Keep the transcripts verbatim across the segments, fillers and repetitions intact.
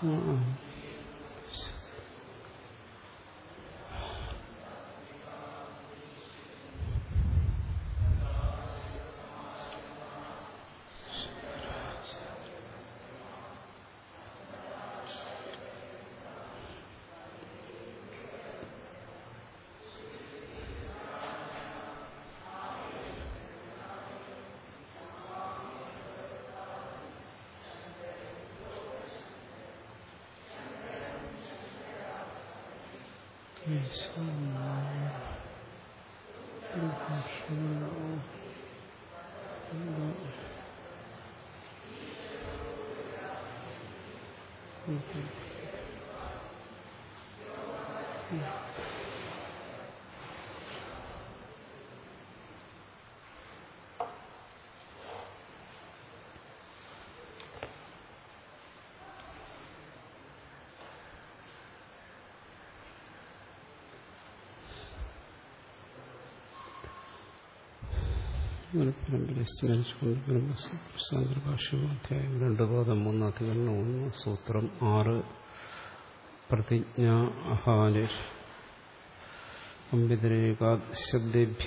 പരമ്പരയെ സ്മരിച്ചുകൊണ്ട് ബ്രഹ്മസൂത്രഭാഷ്യം രണ്ട് പാദം മൂന്ന് അധികരണം ഒന്ന് സൂത്രം ആറ് പ്രതിജ്ഞ അഹാനിർ അംബിതരേകാത് ശബ്ദേഭ്യ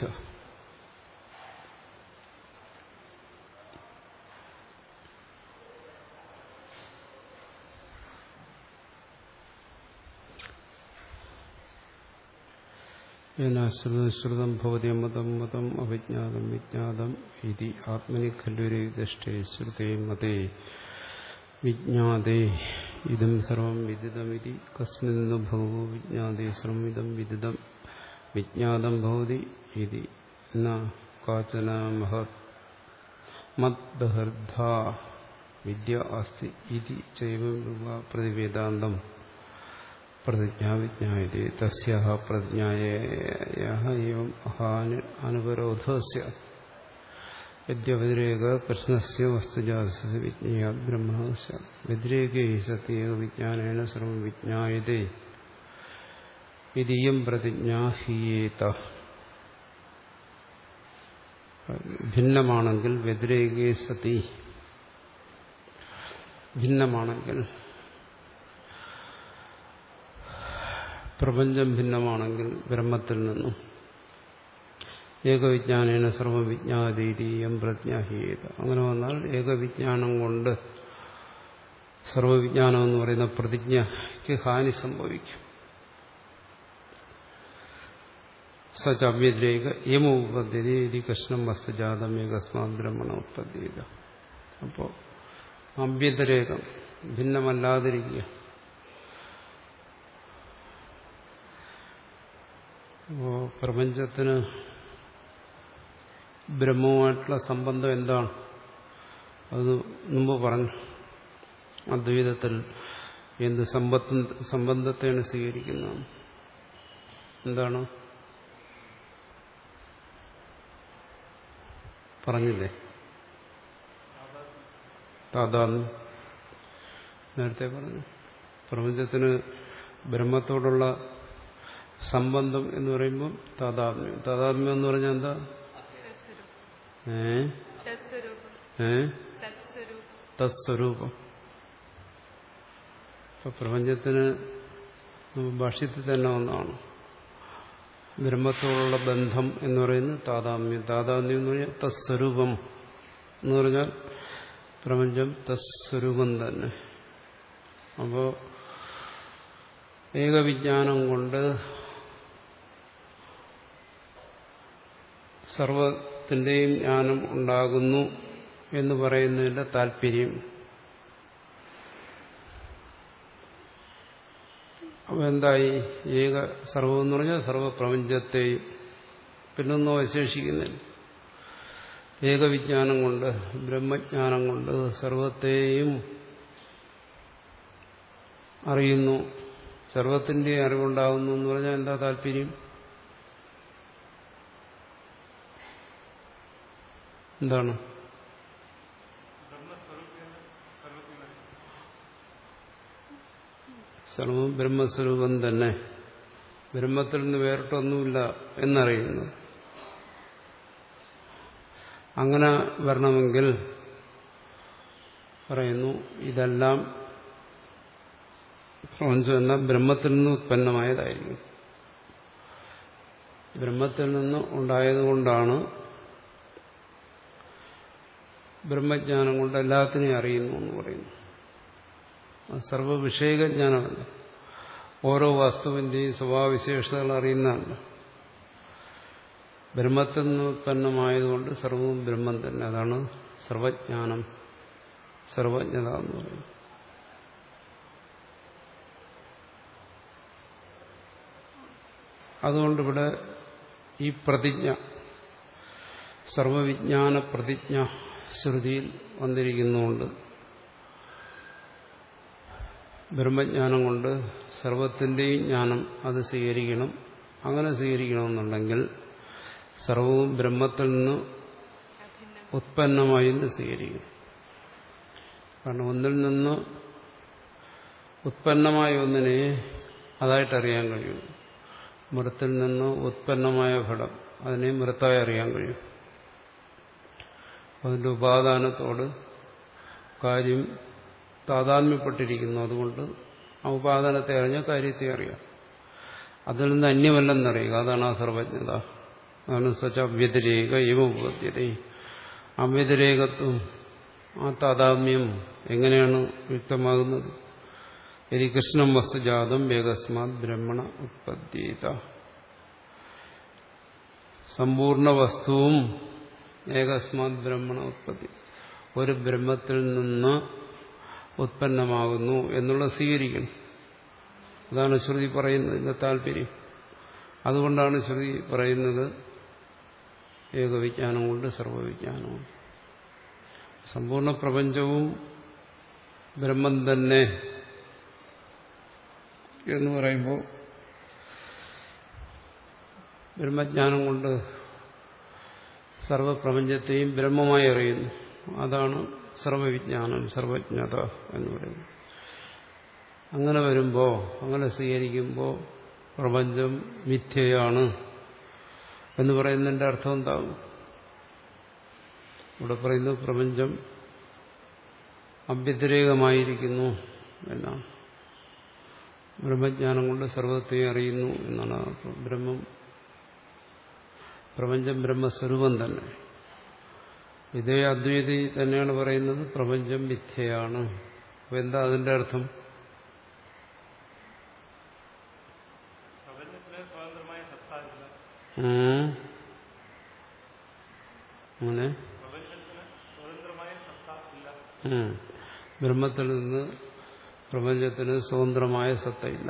ശ്രുതം ഭവതി മതം മതം അവിജ്ഞാതം വിജ്ഞാതം ഇതി ആത്മനി ഖല്ലുരേഷ്ടേ ശ്രുതേ മതേ വിജ്ഞാതേ ഇദം സർവം വിദിതമിതി കസ്മിന്നു ഭഗവോ വിജ്ഞാതേ സർവമിദം വിദിതം വിജ്ഞാതം ഭവതി ഇതി ന കാചന മഹത് മദ്ബഹർദ്ധാ വിദ്യ അസ്തി ഇതി ചൈവം രൂപ പ്രതിവേദാന്തം പ്രതിജ്ഞാ വിജ്ഞായതേ തസ്യാഹ പ്രതിജ്ഞായാഹ ഏവം അഹാനി അനുപരോധസ്യ വിദ്യവതിരേക കൃഷ്ണസ്യ വസ്തുജാതസ്യ വിജ്ഞേയാത് ബ്രഹ്മ സ്യാത് വ്യതിരേകേ സത്യേക വിജ്ഞാനേന സർവം വിജ്ഞായതേ ഇതീയം പ്രതിജ്ഞാ ഹീയേത. ഭിന്നമാണെങ്കിൽ വ്യതിരേകേ സതി ഭിന്നമാണെങ്കിൽ പ്രപഞ്ചം ഭിന്നമാണെങ്കിൽ ബ്രഹ്മത്തിൽ നിന്നും ഏകവിജ്ഞാനേന സർവവിജ്ഞാതീയം പ്രജ്ഞാഹീയത. അങ്ങനെ വന്നാൽ ഏകവിജ്ഞാനം കൊണ്ട് സർവവിജ്ഞാനം എന്ന് പറയുന്ന പ്രതിജ്ഞയ്ക്ക് ഹാനി സംഭവിക്കും. സവ്യതിരേക യമോപദ്ധ്യതി കൃഷ്ണം വസ്തുജാതം ഏകസ്മാത് ബ്രഹ്മണ ഉത്പദ്ധ്യത. അപ്പോൾ അഭ്യതിരേകം ഭിന്നമല്ലാതിരിക്കുക. അപ്പോ പ്രപഞ്ചത്തിന് ബ്രഹ്മവുമായിട്ടുള്ള സംബന്ധം എന്താണ്? അത് മുമ്പ് പറഞ്ഞു. അദ്വൈതത്തിൽ എന്ത് സമ്പത്ത് സംബന്ധത്തെയാണ് സ്വീകരിക്കുന്നത്? എന്താണ് പറഞ്ഞില്ലേ? താദാത്മ്യം. നേരത്തെ പറഞ്ഞു പ്രപഞ്ചത്തിന് ബ്രഹ്മത്തോടുള്ള സംബന്ധം എന്ന് പറയുമ്പോൾ താദാത്മ്യം. താദാത്മ്യം എന്ന് പറഞ്ഞാൽ എന്താ? ഏ ഏ തത്സ്വരൂപം. ഇപ്പൊ പ്രപഞ്ചത്തിന് ഭാഷ്യത്തിൽ തന്നെ ഒന്നാണ് ബ്രഹ്മത്തോടുള്ള ബന്ധം എന്ന് പറയുന്നത് താദാത്മ്യം. താദാത്മ്യം എന്ന് പറഞ്ഞാൽ തത്സ്വരൂപം എന്ന് പറഞ്ഞാൽ പ്രപഞ്ചം തത്സ്വരൂപം തന്നെ. അപ്പോ ഏകവിജ്ഞാനം കൊണ്ട് സർവത്തിന്റെയും ജ്ഞാനം ഉണ്ടാകുന്നു എന്ന് പറയുന്നതിന്റെ താല്പര്യം അപ്പൊ എന്തായി? ഏക സർവം എന്ന് പറഞ്ഞാൽ സർവപ്രപഞ്ചത്തെയും പിന്നൊന്നും അവശേഷിക്കുന്നില്ല. ഏകവിജ്ഞാനം കൊണ്ട് ബ്രഹ്മജ്ഞാനം കൊണ്ട് സർവത്തെയും അറിയുന്നു, സർവത്തിന്റെ അറിവുണ്ടാകുന്നു എന്ന് പറഞ്ഞാൽ എന്താ താല്പര്യം? എന്താണ്? സർവം ബ്രഹ്മസ്വരൂപം തന്നെ, ബ്രഹ്മത്തിൽ നിന്ന് വേറിട്ടൊന്നുമില്ല എന്നറിയുന്നു. അങ്ങനെ വരണമെങ്കിൽ പറയുന്നു ഇതെല്ലാം പ്രപഞ്ചം എന്നാൽ ബ്രഹ്മത്തിൽ നിന്ന് ഉത്പന്നമായതായിരിക്കും. ബ്രഹ്മത്തിൽ നിന്ന് ഉണ്ടായതുകൊണ്ടാണ് ബ്രഹ്മജ്ഞാനം കൊണ്ട് എല്ലാത്തിനെയും അറിയുന്നു എന്ന് പറയുന്നു. അത് സർവവിഷയജ്ഞാനമല്ല, ഓരോ വസ്തുവിന്റെയും സ്വഭാവവിശേഷതകൾ അറിയുന്നതല്ല. ബ്രഹ്മത്തിൽ നിന്ന് ഉത്പന്നമായതുകൊണ്ട് സർവവും ബ്രഹ്മം തന്നെ. അതാണ് സർവജ്ഞാനം, സർവജ്ഞത എന്ന് പറയുന്നത്. അതുകൊണ്ടിവിടെ ഈ പ്രതിജ്ഞ, സർവവിജ്ഞാന പ്രതിജ്ഞ ശ്രുതിയിൽ വന്നിരിക്കുന്നുകൊണ്ട് ബ്രഹ്മജ്ഞാനം കൊണ്ട് സർവത്തിൻ്റെയും ജ്ഞാനം അത് സ്വീകരിക്കണം. അങ്ങനെ സ്വീകരിക്കണമെന്നുണ്ടെങ്കിൽ സർവവും ബ്രഹ്മത്തിൽ നിന്ന് ഉത്പന്നമായി എന്ന് സ്വീകരിക്കണം. കാരണം ഒന്നിൽ നിന്ന് ഉത്പന്നമായ ഒന്നിനെ അതായിട്ടറിയാൻ കഴിയും. മൃത്തിൽ നിന്ന് ഉത്പന്നമായ ഘടം അതിനെ മൃത്തായി അറിയാൻ കഴിയും. അതിൻ്റെ ഉപാദാനത്തോട് കാര്യം താതാത്മ്യപ്പെട്ടിരിക്കുന്നു. അതുകൊണ്ട് ആ ഉപാദാനത്തെ അറിഞ്ഞ കാര്യത്തെ അറിയാം. അതിൽ നിന്ന് അന്യമല്ലെന്നറിയുക. അതാണ് ആ സർവജ്ഞത. അതാണ് സച്ച അവ്യതിരേക ഇവ ഉപദ്ധ്യത. അവ്യതിരേകത്വം, ആ താതാത്മ്യം എങ്ങനെയാണ് വ്യക്തമാകുന്നത്? യതി കൃഷ്ണം വസ്തുജാതം വേഗസ്മാത് ബ്രഹ്മണ ഉത്പദ്ധ്യേത. സമ്പൂർണ്ണ വസ്തുവും ഏകസ്മാത് ബ്രഹ്മണ ഉത്പത്തി, ഒരു ബ്രഹ്മത്തിൽ നിന്ന് ഉത്പന്നമാകുന്നു എന്നുള്ളത് സ്വീകരിക്കണം. അതാണ് ശ്രുതി പറയുന്നതിന്റെ താല്പര്യം. അതുകൊണ്ടാണ് ശ്രുതി പറയുന്നത് ഏകവിജ്ഞാനം കൊണ്ട് സർവവിജ്ഞാനവും. സമ്പൂർണ്ണ പ്രപഞ്ചവും ബ്രഹ്മം തന്നെ എന്ന് പറയുമ്പോൾ ബ്രഹ്മജ്ഞാനം കൊണ്ട് സർവപ്രപഞ്ചത്തെയും ബ്രഹ്മമായി അറിയുന്നു. അതാണ് സർവവിജ്ഞാനം, സർവജ്ഞത എന്ന് പറയുന്നത്. അങ്ങനെ വരുമ്പോൾ, അങ്ങനെ സ്വീകരിക്കുമ്പോൾ പ്രപഞ്ചം മിഥ്യയാണ് എന്ന് പറയുന്നതിന്റെ അർത്ഥം എന്താകും? ഇവിടെ പറയുന്നത് പ്രപഞ്ചം അവ്യതിരേകമായിരിക്കുന്നു എന്നാണ്. ബ്രഹ്മജ്ഞാനം കൊണ്ട് സർവത്തെയും അറിയുന്നു എന്നാണ്. ബ്രഹ്മം, പ്രപഞ്ചം ബ്രഹ്മസ്വരൂപം തന്നെ. ഇതേ അദ്വൈതി തന്നെയാണ് പറയുന്നത് പ്രപഞ്ചം മിഥ്യയാണ്. അപ്പൊ എന്താ അതിന്റെ അർത്ഥം? അങ്ങനെ ബ്രഹ്മത്തിൽ നിന്ന് പ്രപഞ്ചത്തിന് സ്വതന്ത്രമായ സത്തയില്ല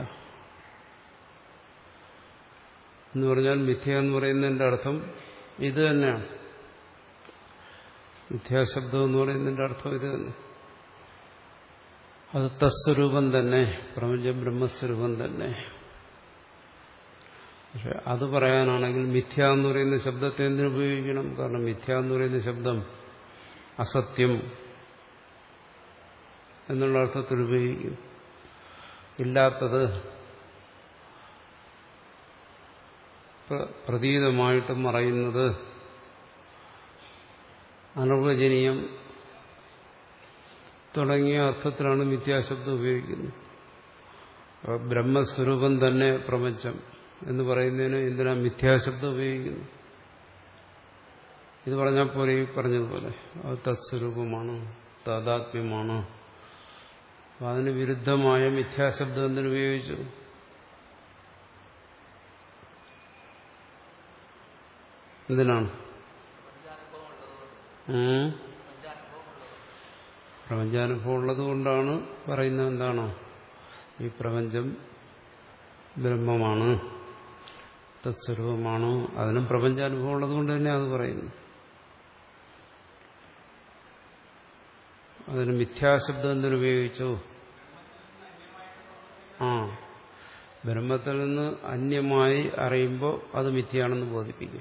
എന്ന് പറഞ്ഞാൽ മിഥ്യ എന്ന് പറയുന്നതിന്റെ അർത്ഥം ഇത് തന്നെയാണ്. മിഥ്യാശബ്ദം എന്ന് പറയുന്നതിന്റെ അർത്ഥം ഇത് തന്നെ. അത് തസ്വരൂപം തന്നെ, പ്രപഞ്ചം ബ്രഹ്മസ്വരൂപം തന്നെ. പക്ഷെ അത് പറയാനാണെങ്കിൽ മിഥ്യ എന്ന് പറയുന്ന ശബ്ദത്തെ എന്തിനു ഉപയോഗിക്കണം? കാരണം മിഥ്യ എന്ന് പറയുന്ന ശബ്ദം അസത്യം എന്നുള്ള അർത്ഥത്തിൽ ഉപയോഗിക്കും. ഇല്ലാത്തത് പ്രതീതമായിട്ട് മറയുന്നത്, അനിർവചനീയം തുടങ്ങിയ അർത്ഥത്തിലാണ് മിഥ്യാശബ്ദം ഉപയോഗിക്കുന്നത്. ബ്രഹ്മസ്വരൂപം തന്നെ പ്രപഞ്ചം എന്ന് പറയുന്നതിന് എന്തിനാ മിഥ്യാശബ്ദം ഉപയോഗിക്കുന്നു? ഇത് പറഞ്ഞാൽ പോലെ ഈ പറഞ്ഞതുപോലെ അത് തത്സ്വരൂപമാണ്, താദാത്മ്യമാണ്. അതിന് വിരുദ്ധമായ മിഥ്യാശബ്ദം എന്തിനു ഉപയോഗിച്ചു? എന്തിനാണ്? പ്രപഞ്ചാനുഭവം ഉള്ളത് കൊണ്ടാണ് പറയുന്നത്. എന്താണോ ഈ പ്രപഞ്ചം ബ്രഹ്മമാണ്, തത്സ്വരൂപമാണ്. അതിനും പ്രപഞ്ചാനുഭവം ഉള്ളത് കൊണ്ട് തന്നെ അത് പറയുന്നു. അതിന് മിഥ്യാശബ്ദം എന്തിനുപയോഗിച്ചു? ആ ബ്രഹ്മത്തിൽ നിന്ന് അന്യമായി അറിയുമ്പോൾ അത് മിഥ്യയാണെന്ന് ബോധിപ്പിക്കും.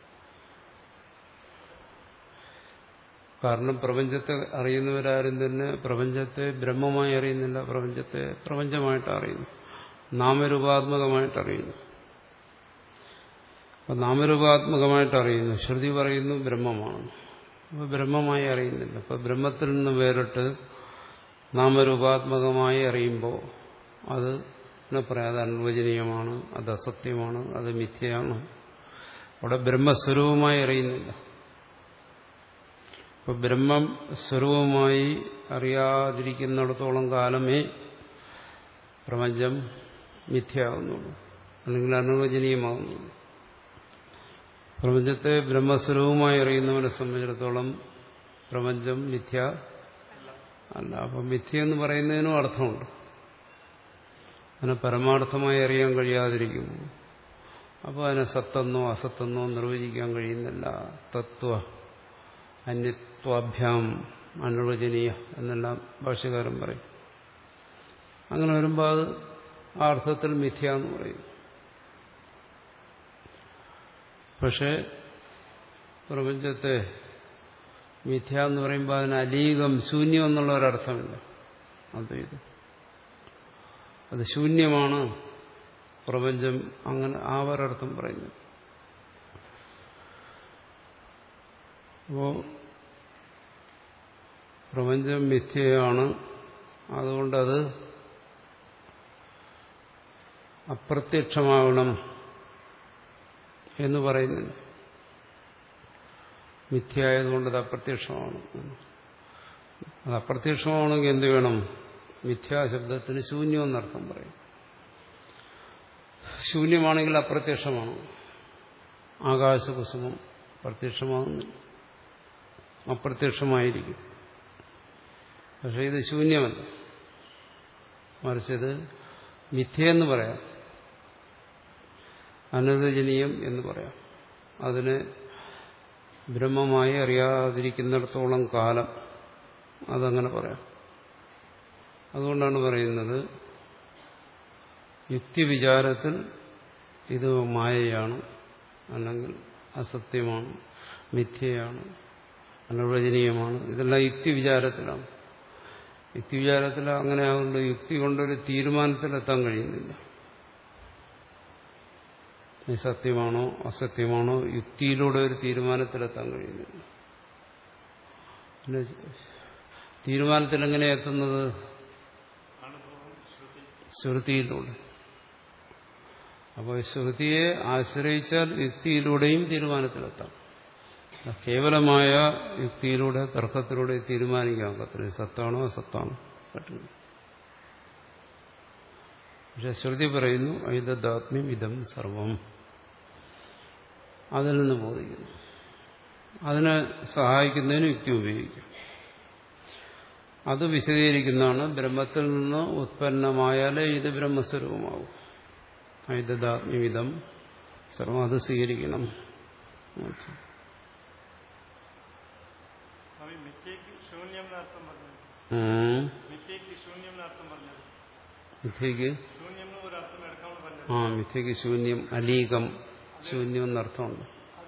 കാരണം പ്രപഞ്ചത്തെ അറിയുന്നവരാരും തന്നെ പ്രപഞ്ചത്തെ ബ്രഹ്മമായി അറിയുന്നില്ല, പ്രപഞ്ചത്തെ പ്രപഞ്ചമായിട്ട് അറിയുന്നു, നാമരൂപാത്മകമായിട്ട് അറിയുന്നു. അപ്പം നാമരൂപാത്മകമായിട്ട് അറിയുന്നു. ശ്രുതി പറയുന്നു ബ്രഹ്മമാണ്, അപ്പോൾ ബ്രഹ്മമായി അറിയുന്നില്ല. അപ്പം ബ്രഹ്മത്തിൽ നിന്ന് വേറിട്ട് നാമരൂപാത്മകമായി അറിയുമ്പോൾ അത് പറയാം അത് അനിർവചനീയമാണ്, അത് അസത്യമാണ്, അത് മിഥ്യയാണ്. അവിടെ ബ്രഹ്മസ്വരൂപമായി അറിയുന്നില്ല. ഇപ്പൊ ബ്രഹ്മം സ്വരൂപമായി അറിയാതിരിക്കുന്നിടത്തോളം കാലമേ പ്രപഞ്ചം മിഥ്യയാകുന്നുള്ളൂ, അല്ലെങ്കിൽ അനിർവചനീയമാകുന്നുള്ളൂ. പ്രപഞ്ചത്തെ ബ്രഹ്മസ്വരൂപമായി അറിയുന്നവനെ സംബന്ധിച്ചിടത്തോളം പ്രപഞ്ചം മിഥ്യ അല്ല. അപ്പം മിഥ്യ എന്ന് പറയുന്നതിനും അർത്ഥമുണ്ട്. അതിനെ പരമാർത്ഥമായി അറിയാൻ കഴിയാതിരിക്കുന്നു. അപ്പോൾ അതിനെ സത്തെന്നോ അസത്തെന്നോ നിർവചിക്കാൻ കഴിയുന്നില്ല. തത്വ അന്യത്വാഭ്യാം അനിർവചനീയ എന്നെല്ലാം ഭാഷ്യകാരൻ പറയും. അങ്ങനെ വരുമ്പോൾ അത് ആ അർത്ഥത്തിൽ മിഥ്യ എന്ന് പറയും. പക്ഷേ പ്രപഞ്ചത്തെ മിഥ്യ എന്ന് പറയുമ്പോൾ അതിന് അലീകം ശൂന്യം എന്നുള്ള ഒരർത്ഥമില്ല. അദ്വൈതം അത് ശൂന്യമാണ് പ്രപഞ്ചം, അങ്ങനെ ആ ഒരർത്ഥം പറയുന്നു. അപ്പോ പ്രപഞ്ചം മിഥ്യയാണ്, അതുകൊണ്ടത് അപ്രത്യക്ഷമാകണം എന്ന് പറയുന്നില്ല. മിഥ്യയായതുകൊണ്ടത് അപ്രത്യക്ഷമാണ്. അത് അപ്രത്യക്ഷമാണെങ്കിൽ എന്ത് വേണം? മിഥ്യാശബ്ദത്തിന് ശൂന്യം എന്നർത്ഥം പറയും. ശൂന്യമാണെങ്കിൽ അപ്രത്യക്ഷമാണ്. ആകാശകുസുമം പ്രത്യക്ഷമാകുന്നില്ല, അപ്രത്യക്ഷമായിരിക്കും. പക്ഷെ ഇത് ശൂന്യമല്ല, മറിച്ചത് മിഥ്യയെന്ന് പറയാം, അനിർവചനീയം എന്ന് പറയാം. അതിനെ ബ്രഹ്മമായി അറിയാതിരിക്കുന്നിടത്തോളം കാലം അതങ്ങനെ പറയാം. അതുകൊണ്ടാണ് പറയുന്നത് യുക്തിവിചാരത്തിൽ ഇത് മായയാണ്, അല്ലെങ്കിൽ അസത്യമാണ്, മിഥ്യയാണ്, അനിർവചനീയമാണ്. ഇതെല്ലാം യുക്തിവിചാരത്തിലാണ്. യുക്തിവിചാരത്തിൽ അങ്ങനെ ആകുന്നുണ്ട്. യുക്തി കൊണ്ടൊരു തീരുമാനത്തിലെത്താൻ കഴിയുന്നില്ല. ഇത് സത്യമാണോ അസത്യമാണോ യുക്തിയിലൂടെ ഒരു തീരുമാനത്തിലെത്താൻ കഴിയുന്നില്ല. പിന്നെ തീരുമാനത്തിൽ എങ്ങനെ എത്തുന്നത്? ശ്രുതിയിലൂടെ. അപ്പോൾ ശ്രുതിയെ ആശ്രയിച്ചാൽ യുക്തിയിലൂടെയും തീരുമാനത്തിലെത്താം. കേവലമായ യുക്തിയിലൂടെ തർക്കത്തിലൂടെ തീരുമാനിക്കാൻ പറ്റില്ല സത്താണോ അസത്താണോ, പറ്റില്ല. പക്ഷെ ശ്രുതി പറയുന്നു ഐതദാത്മ്യം ഇദം സർവം, അതിൽ നിന്ന് ബോധിക്കുന്നു. അതിനെ സഹായിക്കുന്നതിന് യുക്തി ഉപയോഗിക്കും. അത് വിശദീകരിക്കുന്നതാണ് ബ്രഹ്മത്തിൽ നിന്ന് ഉത്പന്നമായാലേ ഇത് ബ്രഹ്മസ്വരൂപമാകും. ഐതദാത്മ്യമിദം സർവം, അത് സ്വീകരിക്കണം. മിഥ്യക്ക് ആ മിഥ്യക്ക് ശൂന്യം, അലീകം ശൂന്യം എന്നർത്ഥമുണ്ട്.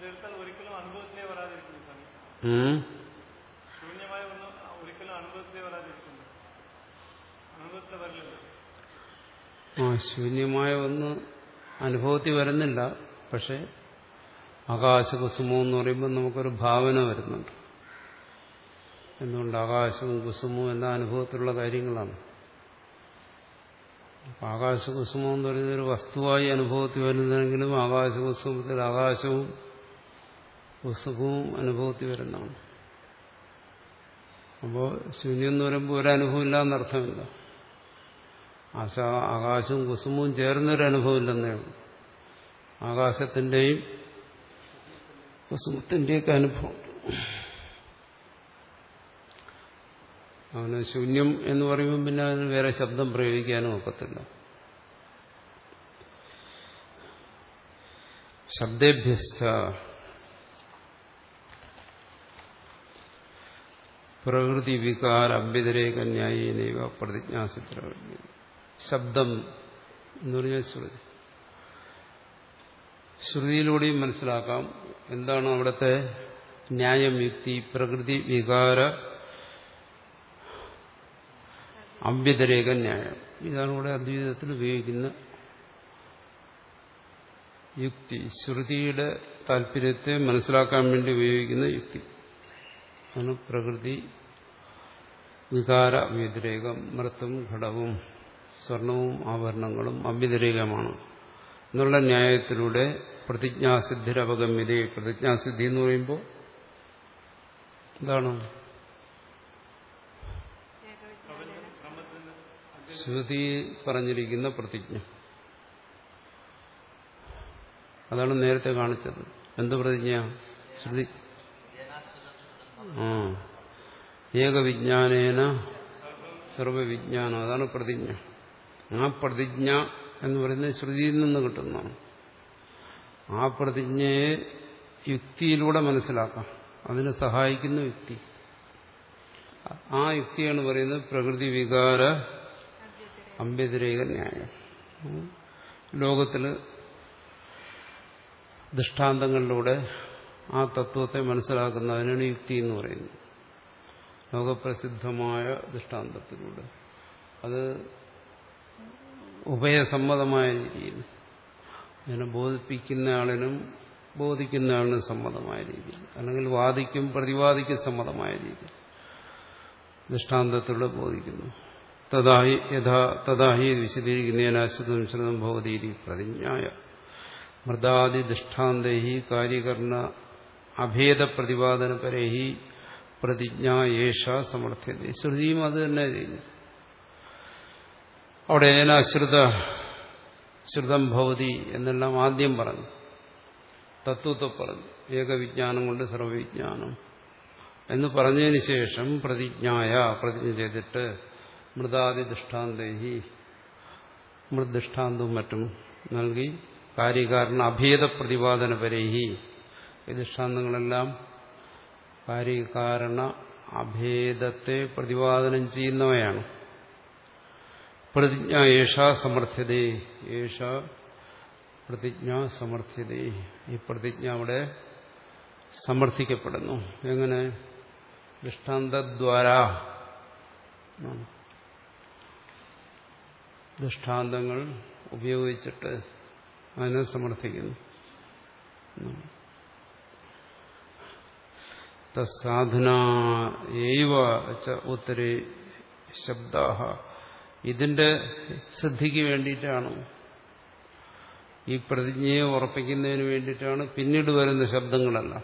ആ ശൂന്യമായ ഒന്ന് അനുഭവത്തിൽ വരുന്നില്ല. പക്ഷെ ആകാശകുസുമം എന്ന് പറയുമ്പോൾ നമുക്കൊരു ഭാവന വരുന്നുണ്ട്. എന്തുകൊണ്ട്? ആകാശവും കുസുമവും എല്ലാ അനുഭവത്തിലുള്ള കാര്യങ്ങളാണ്. ആകാശകുസുമം എന്ന് പറയുന്നത് ഒരു വസ്തുവായി അനുഭവത്തിൽ വരുന്നതെങ്കിലും ആകാശകുസുമത്തിൽ ആകാശവും കുസുമവും അനുഭവത്തിൽ വരുന്നതാണ്. അപ്പോൾ ശൂന്യം എന്ന് പറയുമ്പോൾ ഒരനുഭവം ഇല്ല എന്നർത്ഥമില്ല. ആശ ആകാശവും കുസുമവും ചേർന്നൊരനുഭവം ഇല്ലെന്നേ ഉള്ളൂ. ആകാശത്തിന്റെയും കുസുമത്തിന്റെയൊക്കെ അനുഭവം. അവന് ശൂന്യം എന്ന് പറയുമ്പോൾ പിന്നെ അതിന് വേറെ ശബ്ദം പ്രയോഗിക്കാനും ഒക്കത്തില്ല. ശബ്ദേഭ്യസ്ഥ പ്രകൃതി വികാര അഭ്യതിരേക ന്യായേനൈവ പ്രതിജ്ഞാസിത്ര. ശബ്ദം എന്ന് പറഞ്ഞാൽ ശ്രുതി. ശ്രുതിയിലൂടെയും മനസ്സിലാക്കാം എന്താണ് അവിടുത്തെ ന്യായം, യുക്തി. പ്രകൃതി വികാര അഭ്യതിരേക ന്യായം, ഇതാണ് ഇവിടെ അദ്വൈതത്തിൽ ഉപയോഗിക്കുന്ന യുക്തി. ശ്രുതിയുടെ താല്പര്യത്തെ മനസ്സിലാക്കാൻ വേണ്ടി ഉപയോഗിക്കുന്ന യുക്തി ആണ് പ്രകൃതി വികാര വ്യതിരേകം. മൃത്തും ഘടവും സ്വർണവും ആഭരണങ്ങളും അഭ്യതിരേകമാണ് എന്നുള്ള ന്യായത്തിലൂടെ പ്രതിജ്ഞാസിദ്ധിരവഗമ്യതയെ, പ്രതിജ്ഞാസിദ്ധി എന്ന് പറയുമ്പോൾ എന്താണ്? ശ്രുതി പറഞ്ഞിരിക്കുന്ന പ്രതിജ്ഞ. അതാണ് നേരത്തെ കാണിച്ചത്. എന്ത് പ്രതിജ്ഞ? ശ്രുതി. ആ ഏകവിജ്ഞാനേന സർവവിജ്ഞാനം, അതാണ് പ്രതിജ്ഞ. ആ പ്രതിജ്ഞ എന്ന് പറയുന്നത് ശ്രുതിയിൽ നിന്ന് കിട്ടുന്നതാണ്. ആ പ്രതിജ്ഞയെ യുക്തിയിലൂടെ മനസ്സിലാക്കാം. അതിന് സഹായിക്കുന്ന യുക്തി. ആ യുക്തിയാണ് പറയുന്നത് പ്രകൃതി വികാര അഭ്യതിരേക ന്യായം. ലോകത്തിൽ ദൃഷ്ടാന്തങ്ങളിലൂടെ ആ തത്വത്തെ മനസ്സിലാക്കുന്നതിനാണ് യുക്തി എന്ന് പറയുന്നത്. ലോകപ്രസിദ്ധമായ ദൃഷ്ടാന്തത്തിലൂടെ അത് ഉഭയസമ്മതമായ രീതിയിൽ, അതിനെ ബോധിപ്പിക്കുന്ന ആളിനും ബോധിക്കുന്ന ആളിനും സമ്മതമായ രീതിയിൽ, അല്ലെങ്കിൽ വാദിക്കും പ്രതിവാദിക്കും സമ്മതമായ രീതിയിൽ ദൃഷ്ടാന്തത്തിലൂടെ ബോധിക്കുന്നു. തഥാഹി യഥാ തഥാഹി വിശദീകരിക്കുന്നതിനാശ്രിതം ശ്രുതം ഭവതീതി പ്രതിജ്ഞായ മൃദാദി ദൃഷ്ടാന്തൈഹി കാര്യകരണ അഭേദ പ്രതിപാദന പരേഹി പ്രതിജ്ഞ യേഷ സമർത്ഥ്യത. ശ്രുതിയും അത് തന്നെ ചെയ്യുന്നു. അവിടെ ഏനാശ്രിത ശ്രുതം ഭവതി എന്നെല്ലാം ആദ്യം പറഞ്ഞു, തത്വത്തെ പറഞ്ഞു, ഏകവിജ്ഞാനം കൊണ്ട് സർവവിജ്ഞാനം എന്ന് പറഞ്ഞതിന് ശേഷം പ്രതിജ്ഞായ പ്രതിജ്ഞ ചെയ്തിട്ട് മൃദാദി ദൃഷ്ടാന്തേഹി മൃദൃഷ്ടാന്തവും മറ്റും നൽകി കാര്യകാരണ അഭേദ പ്രതിപാദന പരേഹി, ഈ ദൃഷ്ടാന്തങ്ങളെല്ലാം കാര്യകാരണ അഭേദത്തെ പ്രതിപാദനം ചെയ്യുന്നവയാണ്. പ്രതിജ്ഞ യേഷ സമർത്ഥ്യതേ, യേഷ പ്രതിജ്ഞ സമർത്ഥ്യതേ, ഈ പ്രതിജ്ഞ അവിടെ സമർത്ഥിക്കപ്പെടുന്നു. എങ്ങനെ? ദൃഷ്ടാന്തദ്വാരാ, ദൃഷ്ടാന്തങ്ങൾ ഉപയോഗിച്ചിട്ട് അതിനെ സമർത്ഥിക്കുന്നു. തസാധനൈവ ഉത്തരേ ശബ്ദാഹ, ഇതിന്റെ സിദ്ധിക്ക് വേണ്ടിയിട്ടാണ്, ഈ പ്രതിജ്ഞയെ ഉറപ്പിക്കുന്നതിന് വേണ്ടിയിട്ടാണ് പിന്നീട് വരുന്ന ശബ്ദങ്ങളെല്ലാം.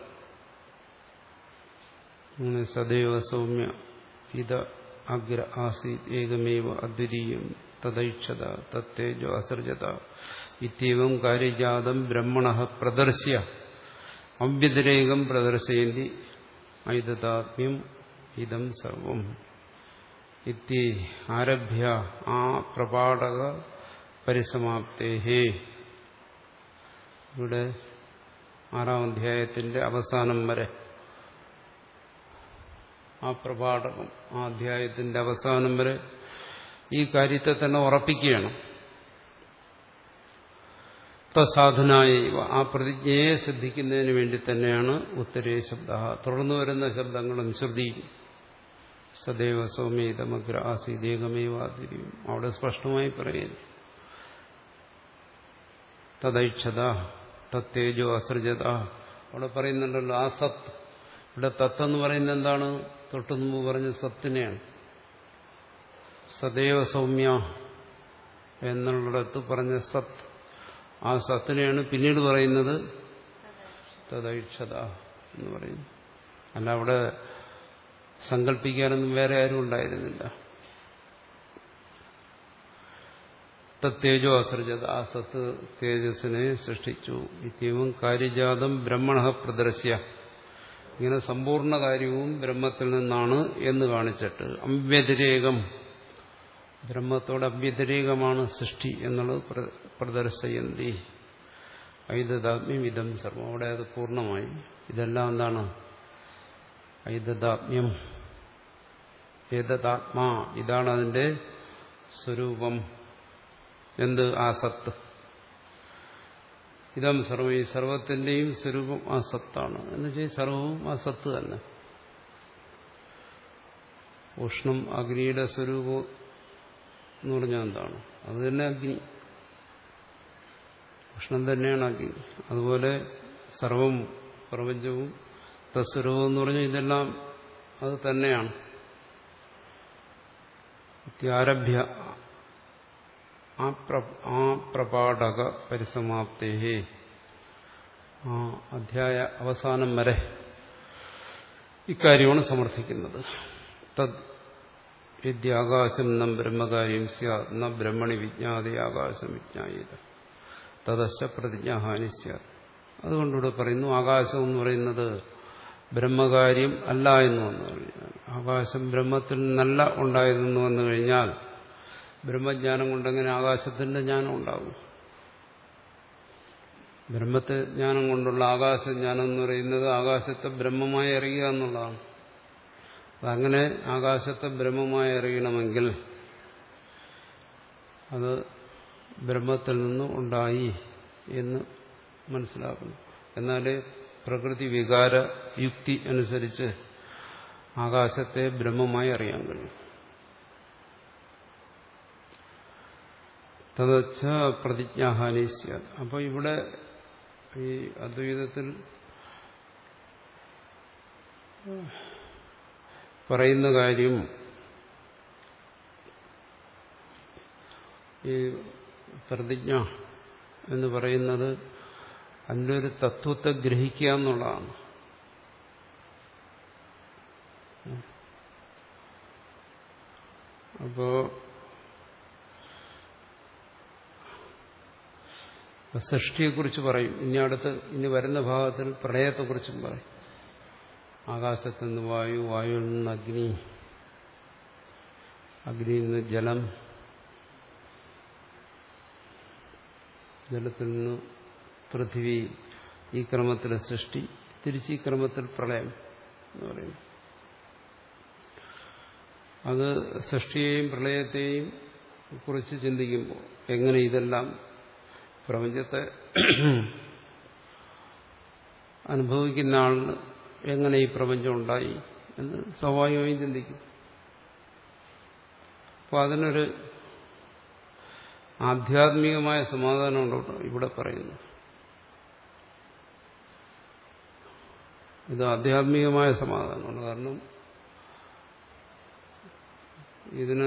സദൈവ സൗമ്യ ഇത അഗ്ര ആസീത് ഏകമേവ അദ്വിതീയം തദൈക്ഷത തത്തേജോ അസർജത ഇത്യവം കാര്യജാതം ബ്രഹ്മണഃ പ്രദർശ്യ അവ്യതിരേകം പ്രദർശയന്തി ഐതദാത്മ്യം ഇദം സർവം ഇതി ആരഭ്യ ആ പ്രപാഠക പരിസമാപ്തേഹേ. ഇവിടെ ആറാം അധ്യായത്തിന്റെ അവസാനം വരെ, ആ പ്രപാഠകം ആ അധ്യായത്തിന്റെ അവസാനം വരെ ഈ കാര്യത്തെ തന്നെ ഉറപ്പിക്കുകയാണ്. തസാധനായ ആ പ്രതിജ്ഞയെ സിദ്ധിക്കുന്നതിന് വേണ്ടി തന്നെയാണ് ഉത്തരേ ശബ്ദ, തുടർന്നു വരുന്ന ശബ്ദങ്ങളും ശ്രുതി. സദൈവ സൗമ്യതമഗ്ര ആസീദേകമേവാതിരിയും അവിടെ സ്പഷ്ടമായി പറയുന്നു. തദൈക്ഷത തത്തേജോ അസൃജത, അവിടെ പറയുന്നുണ്ടല്ലോ ആ സത്ത്. ഇവിടെ തത്തെന്ന് പറയുന്നത് എന്താണ്? തൊട്ടു മുമ്പ് പറഞ്ഞ സത്തിനെയാണ്. സദൈവ സൗമ്യ എന്നുള്ളിടത്ത് പറഞ്ഞ സത്ത്, ആ സത്തിനെയാണ് പിന്നീട് പറയുന്നത് തദൈക്ഷത എന്ന് പറയുന്നു. അല്ല അവിടെ സങ്കല്പിക്കാനൊന്നും വേറെ ആരും ഉണ്ടായിരുന്നില്ല. തത്തേജോ അസൃജത, ആ സത്ത് തേജസ്സിനെ സൃഷ്ടിച്ചു. ഇത്യവും കാര്യജാതം ബ്രഹ്മണഃ പ്രദർശ്യ, ഇങ്ങനെ സമ്പൂർണ്ണ കാര്യവും ബ്രഹ്മത്തിൽ നിന്നാണ് എന്ന് കാണിച്ചിട്ട് അവ്യതിരേകം, ബ്രഹ്മത്തോട് അവ്യതിരേകമാണ് സൃഷ്ടി എന്നുള്ളത് പ്രദർശയന്തി ഐതദാത്മ്യം ഇദം സർവം. അവിടെ അത് പൂർണ്ണമായി. ഇതെല്ലാം എന്താണ്? ഐതദാത്മ്യം, ഏതദാത്മാ, ഇതാണ് അതിന്റെ സ്വരൂപം. എന്ത്? ആ സത്ത്. ഇതം സർവം, ഈ സർവത്തിന്റെയും സ്വരൂപം ആ സത്താണ്. എന്നുവെച്ചാൽ സർവവും ആ സത്ത് തന്നെ. ഉഷ്ണം അഗ്നിയുടെ സ്വരൂപം എന്ന് പറഞ്ഞാൽ എന്താണ്? അത് തന്നെ അഗ്നി, ഉഷ്ണം തന്നെയാണ് അഗ്നി. അതുപോലെ സർവം പ്രപഞ്ചവും തസ്വരൂപം എന്ന് പറഞ്ഞാൽ ഇതെല്ലാം അത് തന്നെയാണ്. ആരഭ്യ ആ പ്രപാഠക പരിസമാപ്തേ ആ അധ്യായ അവസാനം വരെ ഇക്കാര്യമാണ് സമർത്ഥിക്കുന്നത്. തദ് യദ്യാകാശം നം ബ്രഹ്മകാര്യം സ്യാത് ന ബ്രഹ്മണി വിജ്ഞാതി ആകാശം വിജ്ഞായേത തദശ്ച പ്രതിജ്ഞാഹാനി സ്യാത്. അതുകൊണ്ടിവിടെ പറയുന്നു ആകാശം എന്ന് പറയുന്നത് ബ്രഹ്മകാര്യം അല്ല എന്ന് വന്നു കഴിഞ്ഞാൽ, ആകാശം ബ്രഹ്മത്തിൽ നിന്നല്ല ഉണ്ടായതെന്ന് വന്നു കഴിഞ്ഞാൽ ബ്രഹ്മജ്ഞാനം കൊണ്ടെങ്ങനെ ആകാശത്തിന്റെ ജ്ഞാനം ഉണ്ടാകും? ബ്രഹ്മത്തെ ജ്ഞാനം കൊണ്ടുള്ള ആകാശജ്ഞാനം എന്ന് പറയുന്നത് ആകാശത്തെ ബ്രഹ്മമായി അറിയുക എന്നുള്ളതാണ്. അതങ്ങനെ ആകാശത്തെ ബ്രഹ്മമായി അറിയണമെങ്കിൽ അത് ബ്രഹ്മത്തിൽ നിന്ന് ഉണ്ടായി എന്ന് മനസ്സിലാക്കണം. എന്നാലേ പ്രകൃതി വികാര യുക്തി അനുസരിച്ച് ആകാശത്തെ ബ്രഹ്മമായി അറിയാൻ കഴിയും. തദച്ച പ്രതിജ്ഞാഹാനി സ്യാത്. അപ്പോൾ ഇവിടെ ഈ അദ്വൈതത്തിൽ പറയുന്ന കാര്യം ഈ പ്രതിജ്ഞ എന്ന് പറയുന്നത് അതിൻ്റെ ഒരു തത്വത്തെ ഗ്രഹിക്കുക എന്നുള്ളതാണ്. അപ്പോ സൃഷ്ടിയെക്കുറിച്ച് പറയും. ഇനി അടുത്ത് ഇനി വരുന്ന ഭാഗത്തിൽ പ്രളയത്തെക്കുറിച്ചും പറയും. ആകാശത്തു നിന്ന് വായു, വായുവിൽ നിന്ന് അഗ്നി, അഗ്നിയിൽ നിന്ന് ജലം, ജലത്തിൽ നിന്ന് പൃഥ്വി, ഈ ക്രമത്തിലെ സൃഷ്ടി, തിരിച്ച് ഈ ക്രമത്തിൽ പ്രളയം എന്ന് പറയുന്നു. അത് സൃഷ്ടിയെയും പ്രളയത്തെയും കുറിച്ച് ചിന്തിക്കുമ്പോൾ എങ്ങനെ ഇതെല്ലാം പ്രപഞ്ചത്തെ അനുഭവിക്കുന്ന ആളിന് എങ്ങനെ ഈ പ്രപഞ്ചം ഉണ്ടായി എന്ന് സ്വാഭാവികമായും ചിന്തിക്കും. അപ്പോൾ അതിനൊരു ആധ്യാത്മികമായ സമാധാനമുണ്ട് ഇവിടെ പറയുന്നു. ഇത് ആധ്യാത്മികമായ സമാധാനമാണ്. കാരണം ഇതിന്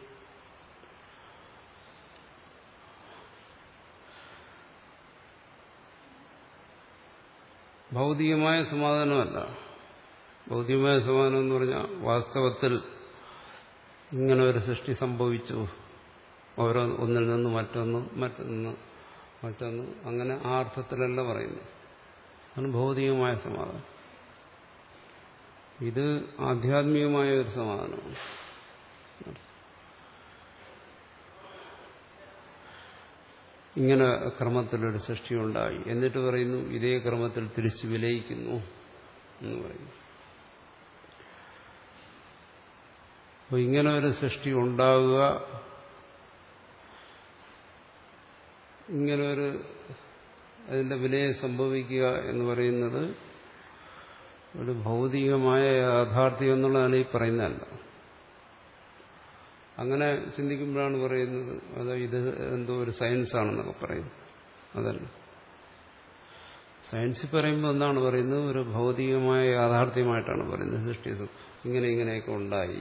ഭൗതികമായ സമാധാനമല്ല. ഭൗതികമായ സമാധാനം എന്ന് പറഞ്ഞാൽ വാസ്തവത്തിൽ ഇങ്ങനെ ഒരു സൃഷ്ടി സംഭവിച്ചു, ഓരോ ഒന്നിൽ നിന്ന് മറ്റൊന്ന്, മറ്റൊന്ന് മറ്റൊന്ന്, അങ്ങനെ ആ അർത്ഥത്തിലല്ല പറയുന്നത്. അതാണ് ഭൗതികമായ സമാധാനം. ഇത് ആധ്യാത്മികമായ ഒരു സമാധാനമാണ്. ഇങ്ങനെ ക്രമത്തിലൊരു സൃഷ്ടിയുണ്ടായി, എന്നിട്ട് പറയുന്നു ഇതേ ക്രമത്തിൽ തിരിച്ചു വിലയിക്കുന്നു എന്ന് പറയുന്നു. അപ്പോൾ ഇങ്ങനെ ഒരു സൃഷ്ടി ഉണ്ടാവുക, ഇങ്ങനെ ഒരു അതിന്റെ വിലയെ സംഭവിക്കുക എന്ന് പറയുന്നത് ഒരു ഭൗതികമായ യാഥാർത്ഥ്യം എന്നുള്ളതാണ് ഈ പറയുന്നതല്ല. അങ്ങനെ ചിന്തിക്കുമ്പോഴാണ് പറയുന്നത് അത് ഇത് എന്തോ ഒരു സയൻസ് ആണെന്നൊക്കെ പറയുന്നു. അതല്ല, സയൻസ് പറയുമ്പോൾ എന്താണ് പറയുന്നത്? ഒരു ഭൗതികമായ യാഥാർത്ഥ്യമായിട്ടാണ് പറയുന്നത്. സൃഷ്ടി ഇങ്ങനെ ഇങ്ങനെയൊക്കെ ഉണ്ടായി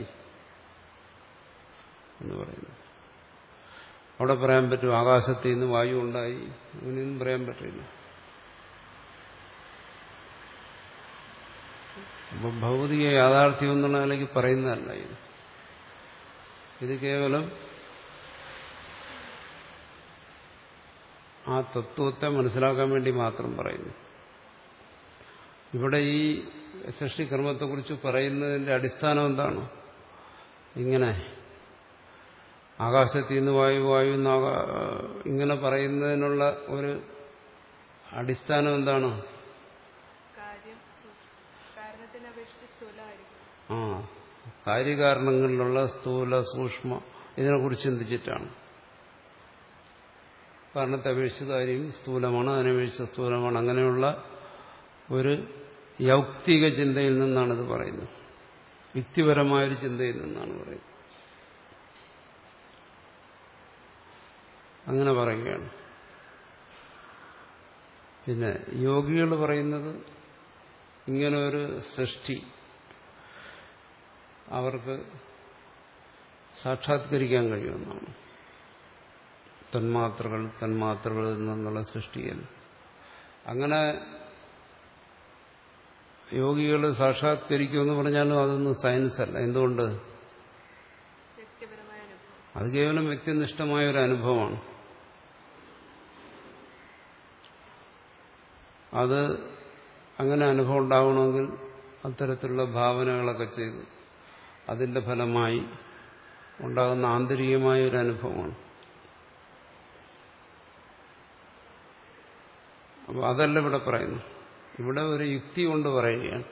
എന്ന് പറയുന്നു. അവിടെ പറയാൻ പറ്റും ആകാശത്തിൽ നിന്ന് വായു ഉണ്ടായി, അങ്ങനെയൊന്നും പറയാൻ പറ്റില്ല. അപ്പം ഭൗതിക യാഥാർത്ഥ്യം എന്നുള്ള നിലയ്ക്ക് പറയുന്നതല്ല ഇത്. ഇത് കേവലം ആ തത്വത്തെ മനസ്സിലാക്കാൻ വേണ്ടി മാത്രം പറയുന്നു. ഇവിടെ ഈ സൃഷ്ടികർമ്മത്തെക്കുറിച്ച് പറയുന്നതിന്റെ അടിസ്ഥാനം എന്താണ്? ഇങ്ങനെ ആകാശത്തിൽ നിന്ന് വായു, വായു ഇങ്ങനെ പറയുന്നതിനുള്ള ഒരു അടിസ്ഥാനം എന്താണ്? ആ കാര്യകാരണങ്ങളിലുള്ള സ്ഥൂല സൂക്ഷ്മ ഇതിനെക്കുറിച്ച് ചിന്തിച്ചിട്ടാണ്. കാരണത്തെ അപേക്ഷിച്ച് കാര്യം സ്ഥൂലമാണ്, അതിനപേക്ഷിച്ച സ്ഥൂലമാണ്. അങ്ങനെയുള്ള ഒരു യൗക്തിക ചിന്തയിൽ നിന്നാണിത് പറയുന്നത്. യുക്തിപരമായൊരു ചിന്തയിൽ നിന്നാണ് പറയുന്നത്. അങ്ങനെ പറയുകയാണ്. പിന്നെ യോഗികൾ പറയുന്നത് ഇങ്ങനെ ഒരു സൃഷ്ടി അവർക്ക് സാക്ഷാത്കരിക്കാൻ കഴിയുമെന്നാണ്. തന്മാത്രകൾ തന്മാത്രകളിൽ നിന്നുള്ള സൃഷ്ടിയല്ല. അങ്ങനെ യോഗികൾ സാക്ഷാത്കരിക്കുമെന്ന് പറഞ്ഞാലും അതൊന്നും സയൻസ് അല്ല. എന്തുകൊണ്ട്? അത് കേവലം വ്യക്തിനിഷ്ഠമായ ഒരു അനുഭവമാണ്. അത് അങ്ങനെ അനുഭവം ഉണ്ടാവണമെങ്കിൽ അത്തരത്തിലുള്ള ഭാവനകളൊക്കെ ചെയ്ത് അതിന്റെ ഫലമായി ഉണ്ടാകുന്ന ആന്തരികമായ ഒരു അനുഭവമാണ്. അപ്പോൾ അതല്ല ഇവിടെ പറയുന്നു. ഇവിടെ ഒരു യുക്തി കൊണ്ട് പറയുകയാണ്.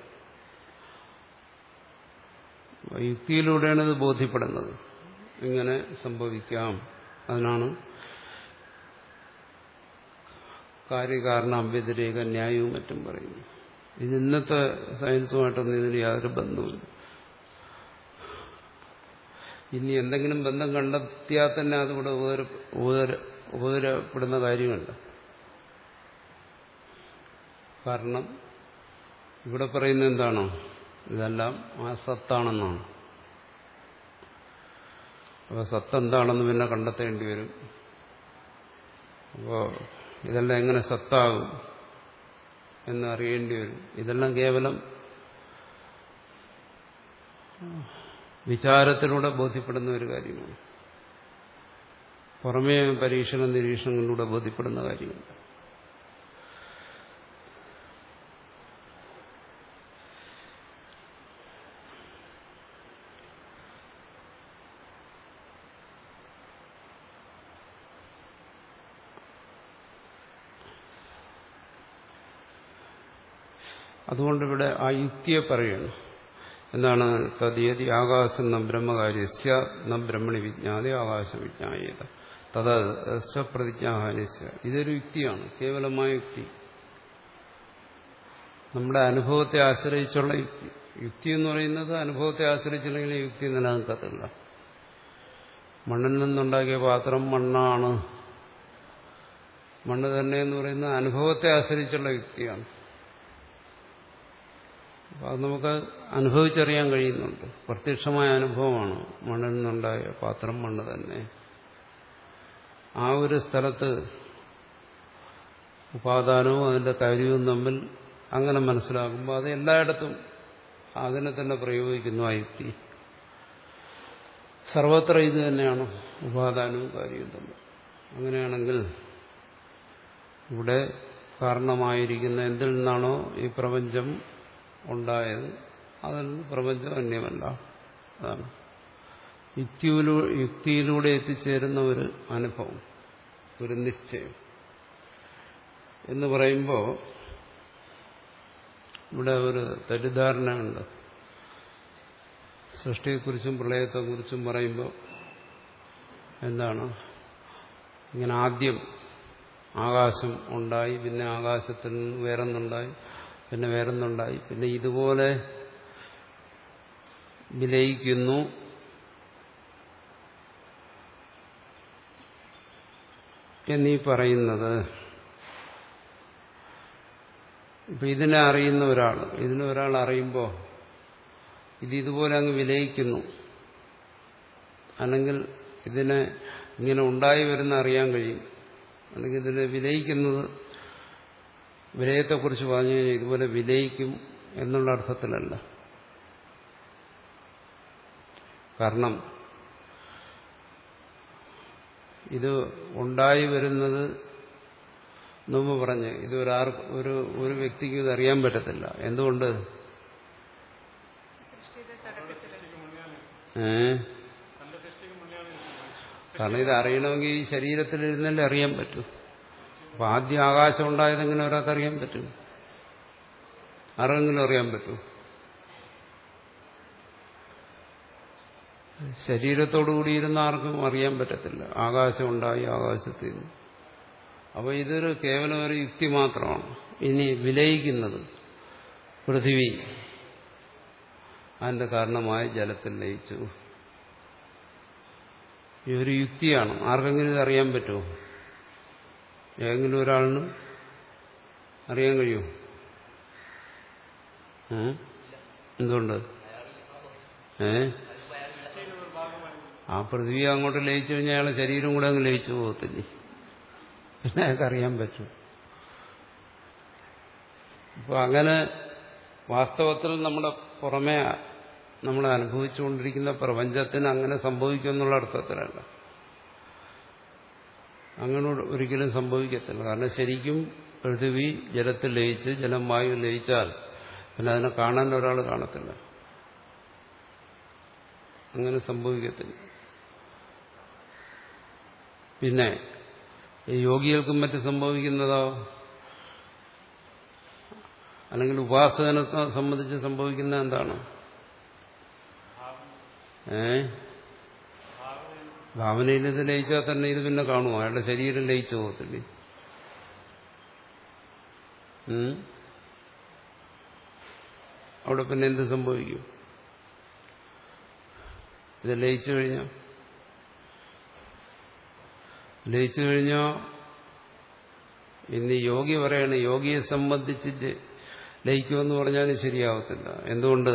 യുക്തിയിലൂടെയാണ് ഇത് ബോധ്യപ്പെടുന്നത്. ഇങ്ങനെ സംഭവിക്കാം. അതിനാണ് കാര്യകാരണ അവ്യതിരേക ന്യായവും മറ്റും പറയുന്നു. ഇത് ഇന്നത്തെ സയൻസുമായിട്ടൊന്നും ഇതിന് യാതൊരു ബന്ധവുമില്ല. ഇനി എന്തെങ്കിലും ബന്ധം കണ്ടെത്തിയാൽ തന്നെ അതിവിടെ ഉപകാര ഉപകാര ഉപകാരപ്പെടുന്ന കാര്യമല്ല. കാരണം ഇവിടെ പറയുന്നത് എന്താണോ? ഇതെല്ലാം ആ സത്താണെന്നാണ്. അപ്പോൾ സത്ത് എന്താണെന്ന് പിന്നെ കണ്ടെത്തേണ്ടി വരും. അപ്പോൾ ഇതെല്ലാം എങ്ങനെ സത്താകും എന്ന് അറിയേണ്ടി വരും. ഇതെല്ലാം കേവലം വിചാരത്തിലൂടെ ബോധ്യപ്പെടുന്ന ഒരു കാര്യമാണ്. പുറമേ പരീക്ഷണ നിരീക്ഷണങ്ങളിലൂടെ ബോധ്യപ്പെടുന്ന കാര്യമല്ല. അതുകൊണ്ടിവിടെ ആ യുക്തിയെ പറയുന്നു. എന്താണ്? തദ്യതി ആകാശം ന ബ്രഹ്മകാര്യസ്യ ന ബ്രഹ്മണി വിജ്ഞാതി ആകാശ വിജ്ഞായേത തദ പ്രതിജ്ഞാഹാനിസ്യ. ഇതൊരു യുക്തിയാണ്, കേവലമായ യുക്തി. നമ്മുടെ അനുഭവത്തെ ആശ്രയിച്ചുള്ള യുക്തി. യുക്തി എന്ന് പറയുന്നത് അനുഭവത്തെ ആശ്രയിച്ചില്ലെങ്കിൽ യുക്തി നിലനിൽക്കത്തില്ല. മണ്ണിൽ നിന്നുണ്ടാക്കിയ പാത്രം മണ്ണാണ്, മണ്ണ് തന്നെ എന്ന് പറയുന്നത് അനുഭവത്തെ ആശ്രയിച്ചുള്ള യുക്തിയാണ്. അത് നമുക്ക് അനുഭവിച്ചറിയാൻ കഴിയുന്നുണ്ട്. പ്രത്യക്ഷമായ അനുഭവമാണ്. മണ്ണിൽ നിന്നുണ്ടായ പാത്രം മണ്ണ് തന്നെ. ആ ഒരു സ്ഥലത്ത് ഉപാദാനവും അതിന്റെ കാര്യവും തമ്മിൽ അങ്ങനെ മനസ്സിലാക്കുമ്പോൾ അത് എല്ലായിടത്തും അതിനെ തന്നെ പ്രയോഗിക്കുന്നു ആ യുക്തി. സർവത്ര ഇത് തന്നെയാണ് ഉപാദാനവും കാര്യവും തമ്മിൽ. അങ്ങനെയാണെങ്കിൽ ഇവിടെ കാരണമായിരിക്കുന്ന എന്തിൽ നിന്നാണോ ഈ പ്രപഞ്ചം ഉണ്ടായത് അതിൽ പ്രപഞ്ചം അന്യമല്ല. അതാണ് യുക്തിയിലൂ യുക്തിയിലൂടെ എത്തിച്ചേരുന്ന ഒരു അനുഭവം, ഒരു നിശ്ചയം എന്ന് പറയുമ്പോൾ ഇവിടെ ഒരു തെറ്റിദ്ധാരണയുണ്ട്. സൃഷ്ടിയെക്കുറിച്ചും പ്രളയത്തെക്കുറിച്ചും പറയുമ്പോൾ എന്താണ്, ഇങ്ങനെ ആദ്യം ആകാശം ഉണ്ടായി, പിന്നെ ആകാശത്തിൽ നിന്ന് വേറൊന്നുണ്ടായി, പിന്നെ വേറൊന്നുണ്ടായി, പിന്നെ ഇതുപോലെ വിലയിക്കുന്നു എന്നീ പറയുന്നത്. ഇപ്പൊ ഇതിനെ അറിയുന്ന ഒരാൾ, ഇതിനെ ഒരാൾ അറിയുമ്പോൾ ഇത് ഇതുപോലെ അങ്ങ് വിലയിക്കുന്നു, അല്ലെങ്കിൽ ഇതിനെ ഇങ്ങനെ ഉണ്ടായി വരുന്ന അറിയാൻ കഴിയും, അല്ലെങ്കിൽ ഇതിനെ വിലയിക്കുന്നത്, വിലയത്തെക്കുറിച്ച് പറഞ്ഞു കഴിഞ്ഞാൽ ഇതുപോലെ വിലയിക്കും എന്നുള്ള അർത്ഥത്തിലല്ല. കാരണം ഇത് ഉണ്ടായി വരുന്നത് മുമ്പ് പറഞ്ഞ് ഇത് ഒരാൾ ഒരു ഒരു വ്യക്തിക്ക് ഇത് അറിയാൻ പറ്റത്തില്ല. എന്തുകൊണ്ട്? ഏ കാരണം ഇത് അറിയണമെങ്കിൽ ഈ ശരീരത്തിലിരുന്നല്ലേ അറിയാൻ പറ്റൂ. അപ്പൊ ആദ്യം ആകാശം ഉണ്ടായതെങ്ങനെ ഒരാൾക്ക് അറിയാൻ പറ്റും? ആരെങ്കിലും അറിയാൻ പറ്റൂ? ശരീരത്തോടുകൂടിയിരുന്ന ആർക്കും അറിയാൻ പറ്റത്തില്ല ആകാശം ഉണ്ടായി ആകാശത്തിൽ നിന്ന്. അപ്പോൾ ഇതൊരു കേവലം ഒരു യുക്തി മാത്രമാണ്. ഇനി വിലയിക്കുന്നത് പൃഥിവി അതിന്റെ കാരണമായ ജലത്തിൽ ലയിച്ചു, ഇതൊരു യുക്തിയാണ്. ആർക്കെങ്കിലും ഇത് അറിയാൻ പറ്റുമോ? ഏതെങ്കിലും ഒരാളിന് അറിയാൻ കഴിയുമോ? എന്തുകൊണ്ട്? ഏ ആ പൃഥ്വി അങ്ങോട്ട് ലയിച്ചു കഴിഞ്ഞാൽ അയാളെ ശരീരം കൂടെ അങ്ങ് ലയിച്ചു പോകത്തില്ലേ? പിന്നെ അയാൾക്ക് അറിയാൻ പറ്റും. അപ്പോൾ അങ്ങനെ വാസ്തവത്തിൽ നമ്മുടെ പുറമെ നമ്മൾ അനുഭവിച്ചുകൊണ്ടിരിക്കുന്ന പ്രപഞ്ചത്തിന് അങ്ങനെ സംഭവിക്കുമെന്നുള്ള അർത്ഥത്തിലല്ല. അങ്ങനെ ഒരിക്കലും സംഭവിക്കത്തില്ല. കാരണം ശരിക്കും പൃഥ്വി ജലത്തിൽ ലയിച്ച് ജലം വായു ലയിച്ചാൽ പിന്നെ അതിനെ കാണാൻ ഒരാൾ കാണത്തില്ല. അങ്ങനെ സംഭവിക്കത്തില്ല. പിന്നെ ഈ യോഗികൾക്കും മറ്റും സംഭവിക്കുന്നതോ അല്ലെങ്കിൽ ഉപാസകനെ സംബന്ധിച്ച് സംഭവിക്കുന്ന എന്താണ്? ഏ ഭാവനയിൽ ഇത് ലയിച്ചാൽ തന്നെ ഇത് പിന്നെ കാണുമോ? അയാളുടെ ശരീരം ലയിച്ചു പോകത്തില്ലേ? അവിടെ പിന്നെ എന്ത് സംഭവിക്കും? ഇത് ലയിച്ചു കഴിഞ്ഞോ? ലയിച്ചു കഴിഞ്ഞോ ഇന്ന് യോഗി പറയാണ് യോഗിയെ സംബന്ധിച്ച് ലയിക്കുമെന്ന് പറഞ്ഞാലും ശരിയാവത്തില്ല. എന്തുകൊണ്ട്?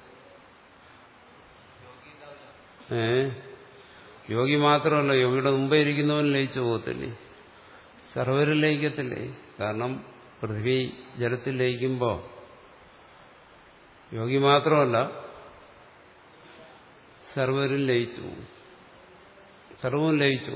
ഏ യോഗി മാത്രമല്ല, യോഗിയുടെ മുമ്പേ ഇരിക്കുന്നവൻ ലയിച്ചു പോകത്തില്ലേ? സർവരും ലയിക്കത്തില്ലേ? കാരണം പൃഥ്വി ജലത്തിൽ ലയിക്കുമ്പോൾ യോഗി മാത്രമല്ല സർവരും ലയിച്ചു, സർവവും ലയിച്ചു.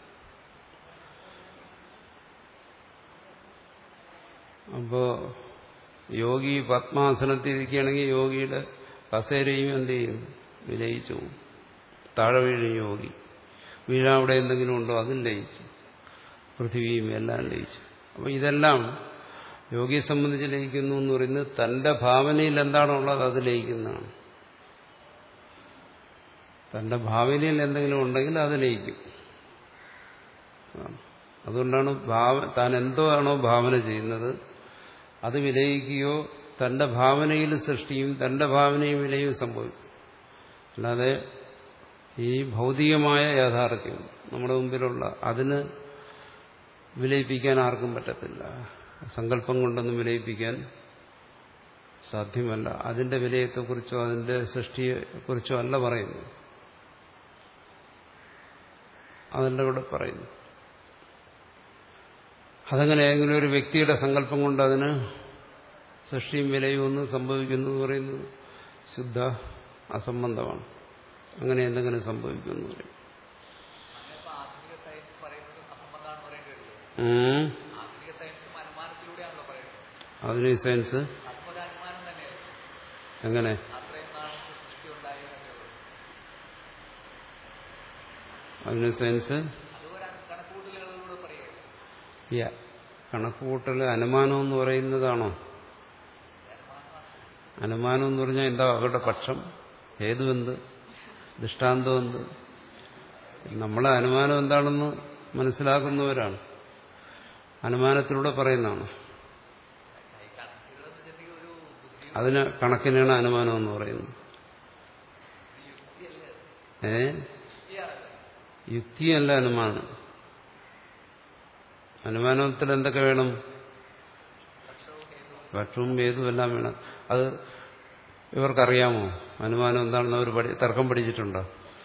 അപ്പോ യോഗി പത്മാസനത്തിൽ ഇരിക്കുകയാണെങ്കിൽ യോഗിയുടെ കസേരയും എന്ത് ചെയ്യും? വിലയിച്ചു. താഴെ വീഴും യോഗി. വീഴാൻ അവിടെ എന്തെങ്കിലും ഉണ്ടോ? അതും ലയിച്ചു. പൃഥ്വിയും എല്ലാം ലയിച്ചു. അപ്പോൾ ഇതെല്ലാം യോഗിയെ സംബന്ധിച്ച് ലയിക്കുന്നു എന്ന് പറയുന്നത് തന്റെ ഭാവനയിൽ എന്താണോ ഉള്ളത് അത് ലയിക്കുന്നതാണ്. തന്റെ ഭാവനയിൽ എന്തെങ്കിലും ഉണ്ടെങ്കിൽ അത് ലയിക്കും. അതുകൊണ്ടാണ് ഭാവ താൻ എന്തോ ആണോ ഭാവന ചെയ്യുന്നത് അത് വിലയിക്കുകയോ തന്റെ ഭാവനയിൽ സൃഷ്ടിയും തന്റെ ഭാവനയും വിലയും സംഭവിക്കും. അല്ലാതെ ഈ ഭൗതികമായ യാഥാർത്ഥ്യം നമ്മുടെ മുമ്പിലുള്ള അതിന് വിലയിപ്പിക്കാൻ ആർക്കും പറ്റത്തില്ല. സങ്കല്പം കൊണ്ടൊന്നും വിലയിപ്പിക്കാൻ സാധ്യമല്ല. അതിന്റെ വിലയത്തെക്കുറിച്ചോ അതിന്റെ സൃഷ്ടിയെക്കുറിച്ചോ അല്ല പറയുന്നു. അതല്ല ഇവിടെ പറയുന്നു. അതങ്ങനെ ഏതെങ്കിലും ഒരു വ്യക്തിയുടെ സങ്കല്പം കൊണ്ട് അതിന് സൃഷ്ടിയും വിലയും ഒന്നും സംഭവിക്കുന്നു എന്ന് പറയുന്നത് ശുദ്ധ അസംബന്ധമാണ്. അങ്ങനെ എന്തെങ്കിലും സംഭവിക്കുമെന്ന് പറയും. ആധുനിക സയൻസ് എങ്ങനെ? ആധുനിക സയൻസ് കണക്കുകൂട്ടൽ അനുമാനം എന്ന് പറയുന്നതാണോ? അനുമാനം എന്ന് പറഞ്ഞാൽ എന്താ അവരുടെ പക്ഷം? ഹേതുവെന്ത്? ദൃഷ്ടാന്തം എന്ത്? നമ്മളെ അനുമാനം എന്താണെന്ന് മനസ്സിലാക്കുന്നവരാണ്. അനുമാനത്തിലൂടെ പറയുന്നതാണ്. അതിന് കണക്കിനാണ് അനുമാനം എന്ന് പറയുന്നത്. ഏ യുക്തിയല്ല അനുമാനം. അനുമാനത്തിൽ എന്തൊക്കെ വേണം? പക്ഷവും ഏതും എല്ലാം വേണം. അത് ഇവർക്കറിയാമോ? അനുമാനം എന്താണെന്ന് അവർ പഠി തർക്കം പഠിച്ചിട്ടുണ്ടോ?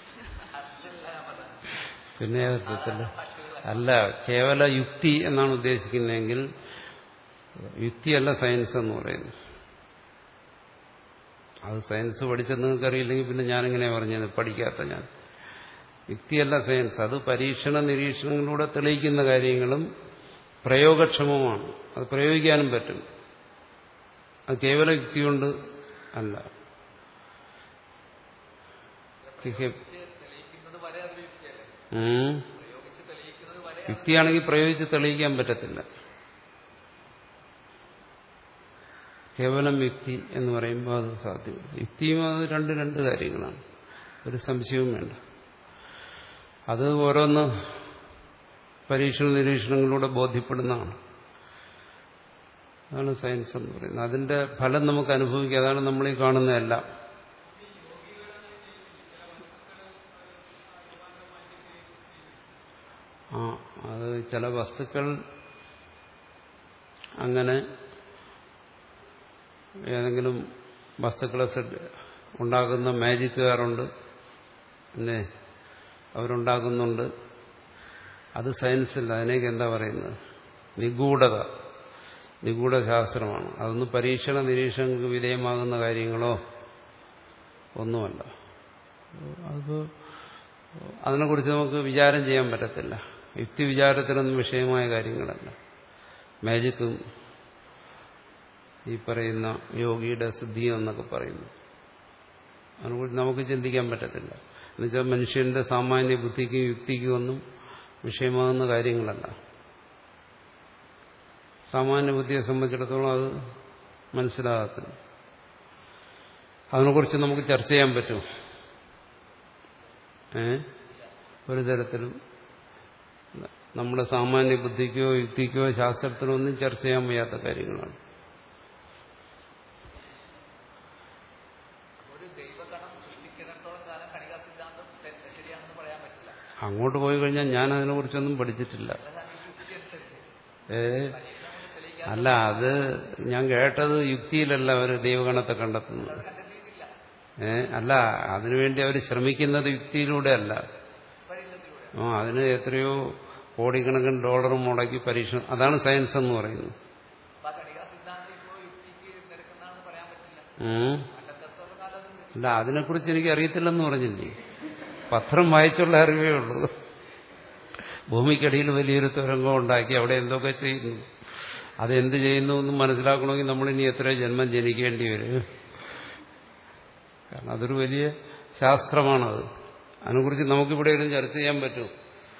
പിന്നെ അല്ല, കേവല യുക്തി എന്നാണ് ഉദ്ദേശിക്കുന്നതെങ്കിൽ യുക്തിയല്ല സയൻസ് എന്ന് പറയുന്നു. അത് സയൻസ് പഠിച്ചെന്ന് നിങ്ങൾക്കറിയില്ലെങ്കിൽ പിന്നെ ഞാനിങ്ങനെ പറഞ്ഞത് പഠിക്കാത്ത ഞാൻ. യുക്തിയല്ല സയൻസ്. അത് പരീക്ഷണ നിരീക്ഷണങ്ങളിലൂടെ തെളിയിക്കുന്ന കാര്യങ്ങളും പ്രയോഗക്ഷമമാണ്. അത് പ്രയോഗിക്കാനും പറ്റും. അത് കേവല യുക്തി കൊണ്ട് അല്ല. യുക്തിയാണെങ്കിൽ പ്രയോഗിച്ച് തെളിയിക്കാൻ പറ്റത്തില്ല. കേവലം യുക്തി എന്ന് പറയുമ്പോൾ അത് സാധ്യമല്ല. യുക്തിയും അത് രണ്ട് രണ്ട് കാര്യങ്ങളാണ്. ഒരു സംശയവും വേണ്ട. അത് ഓരോന്ന് പരീക്ഷണ നിരീക്ഷണങ്ങളിലൂടെ ബോധ്യപ്പെടുന്നതാണ്. അതാണ് സയൻസ് എന്ന് പറയുന്നത്. അതിന്റെ ഫലം നമുക്ക് അനുഭവിക്കുക. അതാണ് നമ്മളീ കാണുന്നതെല്ലാം. ആ അത് ചില വസ്തുക്കൾ അങ്ങനെ ഏതെങ്കിലും വസ്തുക്കളെ ഉണ്ടാക്കുന്ന മാജിക്കുകാരുണ്ട്. പിന്നെ അവരുണ്ടാക്കുന്നുണ്ട്. അത് സയൻസല്ല, അതിനേക്ക് എന്താ പറയുന്നത്? നിഗൂഢത, നിഗൂഢശാസ്ത്രമാണ്. അതൊന്നും പരീക്ഷണ നിരീക്ഷണങ്ങൾക്ക് വിധേയമാകുന്ന കാര്യങ്ങളോ ഒന്നുമല്ല. അത് അതിനെക്കുറിച്ച് നമുക്ക് വിചാരം ചെയ്യാൻ പറ്റത്തില്ല. യുക്തി വിചാരത്തിനൊന്നും വിഷയമായ കാര്യങ്ങളല്ല. മാജിക്കും ഈ പറയുന്ന യോഗിയുടെ സിദ്ധിയും എന്നൊക്കെ പറയുന്നു, അതിനെക്കുറിച്ച് നമുക്ക് ചിന്തിക്കാൻ പറ്റത്തില്ല. എന്നുവെച്ചാൽ മനുഷ്യന്റെ സാമാന്യ ബുദ്ധിക്കും യുക്തിക്കും ഒന്നും വിഷയമാകുന്ന കാര്യങ്ങളല്ല. സാമാന്യ ബുദ്ധിയെ സംബന്ധിച്ചിടത്തോളം അത് മനസ്സിലാകത്തില്ല. അതിനെക്കുറിച്ച് നമുക്ക് ചർച്ച ചെയ്യാൻ പറ്റും? ഏ ഒരു തരത്തിലും നമ്മുടെ സാമാന്യ ബുദ്ധിക്കോ യുക്തിക്കോ ശാസ്ത്രത്തിനോ ഒന്നും ചർച്ച ചെയ്യാൻ വയ്യാത്ത കാര്യങ്ങളാണ്. അങ്ങോട്ട് പോയി കഴിഞ്ഞാൽ ഞാൻ അതിനെക്കുറിച്ചൊന്നും പഠിച്ചിട്ടില്ല. ഏ അല്ല, അത് ഞാൻ കേട്ടത് യുക്തിയിലല്ല അവർ ദൈവഗണത്തെ കണ്ടെത്തുന്നത്. ഏ അല്ല, അതിനുവേണ്ടി അവർ ശ്രമിക്കുന്നത് യുക്തിയിലൂടെ അല്ല. ആ അതിന് എത്രയോ കോടിക്കണക്കിന് ഡോളർ മുടക്കി പരീക്ഷണം, അതാണ് സയൻസ് എന്ന് പറയുന്നത്. അല്ല, അതിനെക്കുറിച്ച് എനിക്ക് അറിയത്തില്ലെന്ന് പറഞ്ഞില്ലേ, പത്രം വായിച്ചുള്ള അറിവേ ഉള്ളൂ. ഭൂമിക്കടിയിൽ വലിയൊരു തുരങ്കം ഉണ്ടാക്കി അവിടെ എന്തൊക്കെ ചെയ്യുന്നു, അതെന്ത് ചെയ്യുന്നു എന്നും മനസ്സിലാക്കണമെങ്കിൽ നമ്മളിനി എത്ര ജന്മം ജനിക്കേണ്ടി വരും. കാരണം അതൊരു വലിയ ശാസ്ത്രമാണത്. അതിനെക്കുറിച്ച് നമുക്കിവിടെ ഒരു ചർച്ച ചെയ്യാൻ പറ്റും.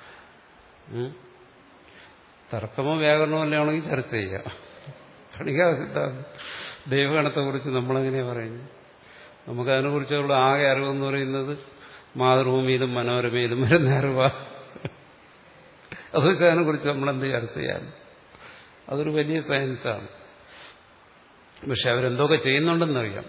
തർക്കമോ വ്യാകരണമോ അല്ലേ ആണെങ്കിൽ ചർച്ച ചെയ്യാം. കണികാ സിദ്ധാന്തം ദൈവഗണത്തെക്കുറിച്ച് നമ്മളെങ്ങനെയാ പറയുന്നത്? നമുക്കതിനെക്കുറിച്ചുള്ള ആകെ അറിവെന്ന് പറയുന്നത് മാതൃഭൂമിയിലും മനോരമയിലും വരുന്ന അറിവാ. അതൊക്കെ അതിനെക്കുറിച്ച് നമ്മളെന്ത് ചർച്ച ചെയ്യാൻ? അതൊരു വലിയ സയൻസാണ്. പക്ഷെ അവരെന്തൊക്കെ ചെയ്യുന്നുണ്ടെന്നറിയാം.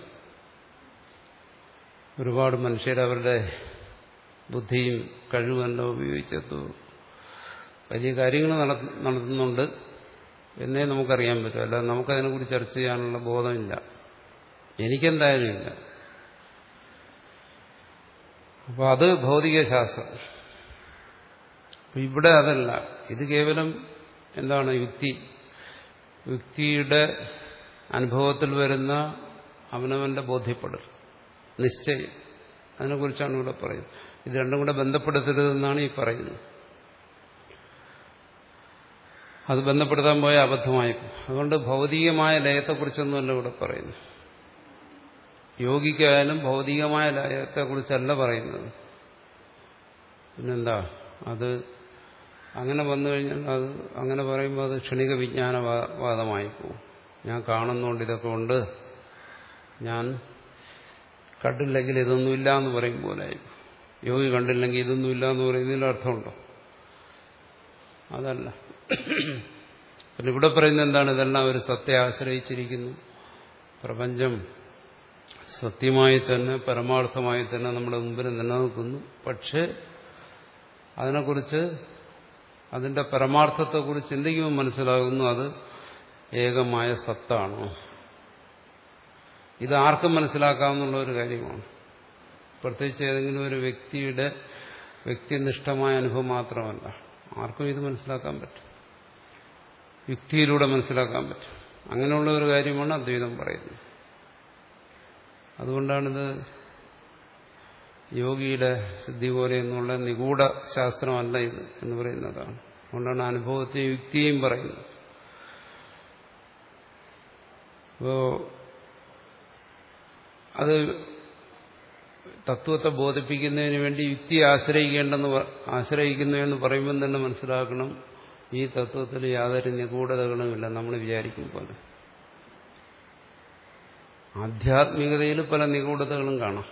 ഒരുപാട് മനുഷ്യർ അവരുടെ ബുദ്ധിയും കഴിവുമെല്ലാം ഉപയോഗിച്ചത് വലിയ കാര്യങ്ങൾ നടത്തുന്നുണ്ട് എന്നേ നമുക്കറിയാൻ പറ്റും. അല്ലാതെ നമുക്കതിനെക്കുറിച്ച് ചർച്ച ചെയ്യാനുള്ള ബോധമില്ല, എനിക്കെന്തായാലും ഇല്ല. അപ്പോൾ അത് ഭൗതികശാസ്ത്രം. ഇവിടെ അതല്ല, ഇത് കേവലം എന്താണ്? യുക്തി, യുക്തിയുടെ അനുഭവത്തിൽ വരുന്ന അവനവന്റെ ബോധ്യപ്പെടൽ, നിശ്ചയം, അതിനെക്കുറിച്ചാണ് ഇവിടെ പറയുന്നത്. ഇത് രണ്ടും കൂടെ ബന്ധപ്പെടുത്തരുതെന്നാണ് ഈ പറയുന്നത്. അത് ബന്ധപ്പെടുത്താൻ പോയ അബദ്ധമായി. അതുകൊണ്ട് ഭൗതികമായ ലയത്തെക്കുറിച്ചൊന്നുമല്ല ഇവിടെ പറയുന്നു. യോഗിക്കായാലും ഭൗതികമായ ലയത്തെക്കുറിച്ചല്ല പറയുന്നത്. പിന്നെന്താ? അത് അങ്ങനെ വന്നു കഴിഞ്ഞാൽ അത് അങ്ങനെ പറയുമ്പോൾ അത് ക്ഷണിക വിജ്ഞാനവാദമായി പോകും. ഞാൻ കാണുന്നുണ്ട്, ഇതൊക്കെ ഉണ്ട്, ഞാൻ കണ്ടില്ലെങ്കിൽ ഇതൊന്നുമില്ല എന്ന് പറയും പോലെ. യോഗി കണ്ടില്ലെങ്കിൽ ഇതൊന്നുമില്ല എന്ന് പറയുന്നതിൽ അർത്ഥമുണ്ടോ? അതല്ല. പിന്നെ ഇവിടെ പറയുന്നത് എന്താണ്? ഇതെല്ലാം ഒരു സത്യത്തെ ആശ്രയിച്ചിരിക്കുന്നു. പ്രപഞ്ചം സത്യമായി തന്നെ പരമാർത്ഥമായി തന്നെ നമ്മുടെ മുമ്പിൽ നിലനിൽക്കുന്നു. പക്ഷെ അതിനെക്കുറിച്ച്, അതിന്റെ പരമാർത്ഥത്തെക്കുറിച്ച് ചിന്തിക്കുമ്പോൾ മനസ്സിലാകുന്നു അത് ഏകമായ സത്താണോ. ഇത് ആർക്കും മനസ്സിലാക്കാവുന്ന ഒരു കാര്യമാണ്. പ്രത്യേകിച്ച് ഏതെങ്കിലും ഒരു വ്യക്തിയുടെ വ്യക്തിനിഷ്ഠമായ അനുഭവം മാത്രമല്ല, ആർക്കും ഇത് മനസ്സിലാക്കാൻ പറ്റും, യുക്തിയിലൂടെ മനസ്സിലാക്കാൻ പറ്റും. അങ്ങനെയുള്ള ഒരു കാര്യമാണ് അദ്വൈതം പറയുന്നത്. അതുകൊണ്ടാണിത് യോഗിയുടെ സിദ്ധി പോലെ എന്നുള്ള നിഗൂഢ ശാസ്ത്രമല്ല ഇത് എന്ന് പറയുന്നതാണ്. അതുകൊണ്ടാണ് അനുഭവത്തെയും യുക്തിയെയും പറയുന്നത്. അപ്പോ അത് തത്വത്തെ ബോധിപ്പിക്കുന്നതിന് വേണ്ടി യുക്തിയെ ആശ്രയിക്കേണ്ടെന്ന് ആശ്രയിക്കുന്നു എന്ന് പറയുമ്പോൾ തന്നെ മനസ്സിലാക്കണം, ഈ തത്വത്തിൽ യാതൊരു നിഗൂഢതകളുമില്ല നമ്മൾ വിചാരിക്കും പോലെ. ആധ്യാത്മികതയിൽ പല നിഗൂഢതകളും കാണാം.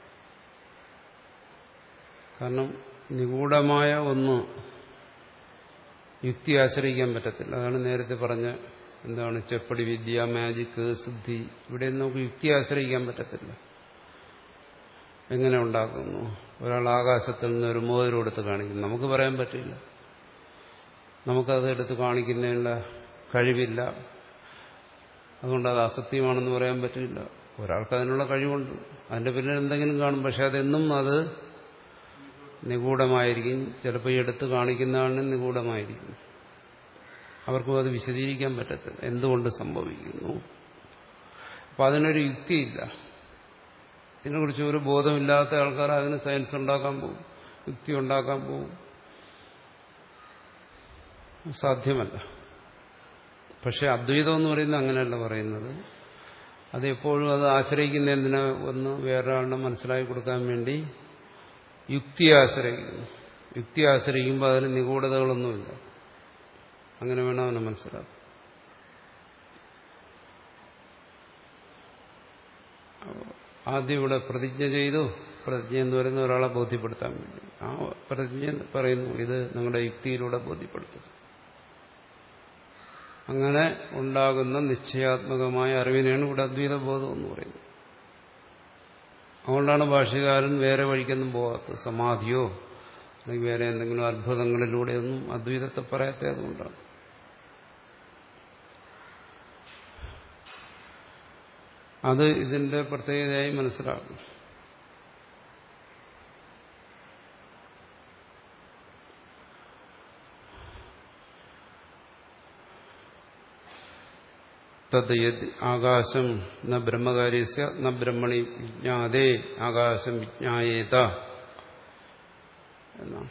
കാരണം നിഗൂഢമായ ഒന്ന് യുക്തി ആശ്രയിക്കാൻ പറ്റത്തില്ല. അതാണ് നേരത്തെ പറഞ്ഞ എന്താണ് ചെപ്പടി വിദ്യ, മാജിക്ക്, സിദ്ധി, ഇവിടെ നമുക്ക് യുക്തി ആശ്രയിക്കാൻ പറ്റത്തില്ല. എങ്ങനെ ഉണ്ടാക്കുന്നു? ഒരാൾ ആകാശത്തിൽ നിന്ന് ഒരു മോതിരം എടുത്ത് കാണിക്കുന്നു, നമുക്ക് പറയാൻ പറ്റില്ല. നമുക്കത് എടുത്ത് കാണിക്കുന്നതിനുള്ള കഴിവില്ല. അതുകൊണ്ട് അത് അസത്യമാണെന്ന് പറയാൻ പറ്റില്ല. ഒരാൾക്ക് അതിനുള്ള കഴിവുണ്ട്, അതിന്റെ പിന്നിൽ എന്തെങ്കിലും കാണും. പക്ഷെ അതെന്നും അത് നിഗൂഢമായിരിക്കും. ചിലപ്പോൾ ഈ എടുത്ത് കാണിക്കുന്നതാണ് നിഗൂഢമായിരിക്കും. അവർക്കും അത് വിശദീകരിക്കാൻ പറ്റത്തില്ല എന്തുകൊണ്ട് സംഭവിക്കുന്നു. അപ്പം അതിനൊരു യുക്തിയില്ല. ഇതിനെക്കുറിച്ച് ഒരു ബോധമില്ലാത്ത ആൾക്കാർ അതിന് സയൻസ് ഉണ്ടാക്കാൻ പോകും, യുക്തി ഉണ്ടാക്കാൻ പോകും. സാധ്യമല്ല. പക്ഷെ അദ്വൈതം എന്ന് പറയുന്നത് അങ്ങനെയല്ല പറയുന്നത്. അത് എപ്പോഴും അത് ആശ്രയിക്കുന്ന എന്തിനാ? ഒന്ന് വേറൊരാളിനെ മനസ്സിലാക്കി കൊടുക്കാൻ വേണ്ടി യുക്തിയെ ആശ്രയിക്കുന്നു. യുക്തി ആശ്രയിക്കുമ്പോൾ അതിന് നിഗൂഢതകളൊന്നുമില്ല. അങ്ങനെ വേണം അവനെ മനസ്സിലാക്കും. ആദ്യം ഇവിടെ പ്രതിജ്ഞ ചെയ്തു. പ്രതിജ്ഞ എന്ന് പറയുന്ന ഒരാളെ ബോധ്യപ്പെടുത്താൻ വേണ്ടി ആ പ്രതിജ്ഞ പറയുന്നു ഇത് നിങ്ങളുടെ യുക്തിയിലൂടെ ബോധ്യപ്പെടുത്തും. അങ്ങനെ ഉണ്ടാകുന്ന നിശ്ചയാത്മകമായ അറിവിനെയാണ് ഇവിടെ അദ്വൈത ബോധം എന്ന് പറയുന്നത്. അതുകൊണ്ടാണ് ഭാഷ്യകാരൻ വേറെ വഴിക്കൊന്നും പോകാത്തത്. സമാധിയോ അല്ലെങ്കിൽ വേറെ എന്തെങ്കിലും അത്ഭുതങ്ങളിലൂടെയൊന്നും അദ്വൈതത്തെ പറയാത്തത് അതുകൊണ്ടാണ്. അത് ഇതിന്റെ പ്രത്യേകതയായി മനസ്സിലാക്കണം. തത് യദ് ആകാശം ന ബ്രഹ്മകാര്യസ്യ ന ബ്രഹ്മണി വിജ്ഞാതേ ആകാശം വിജ്ഞായേത എന്നാണ്.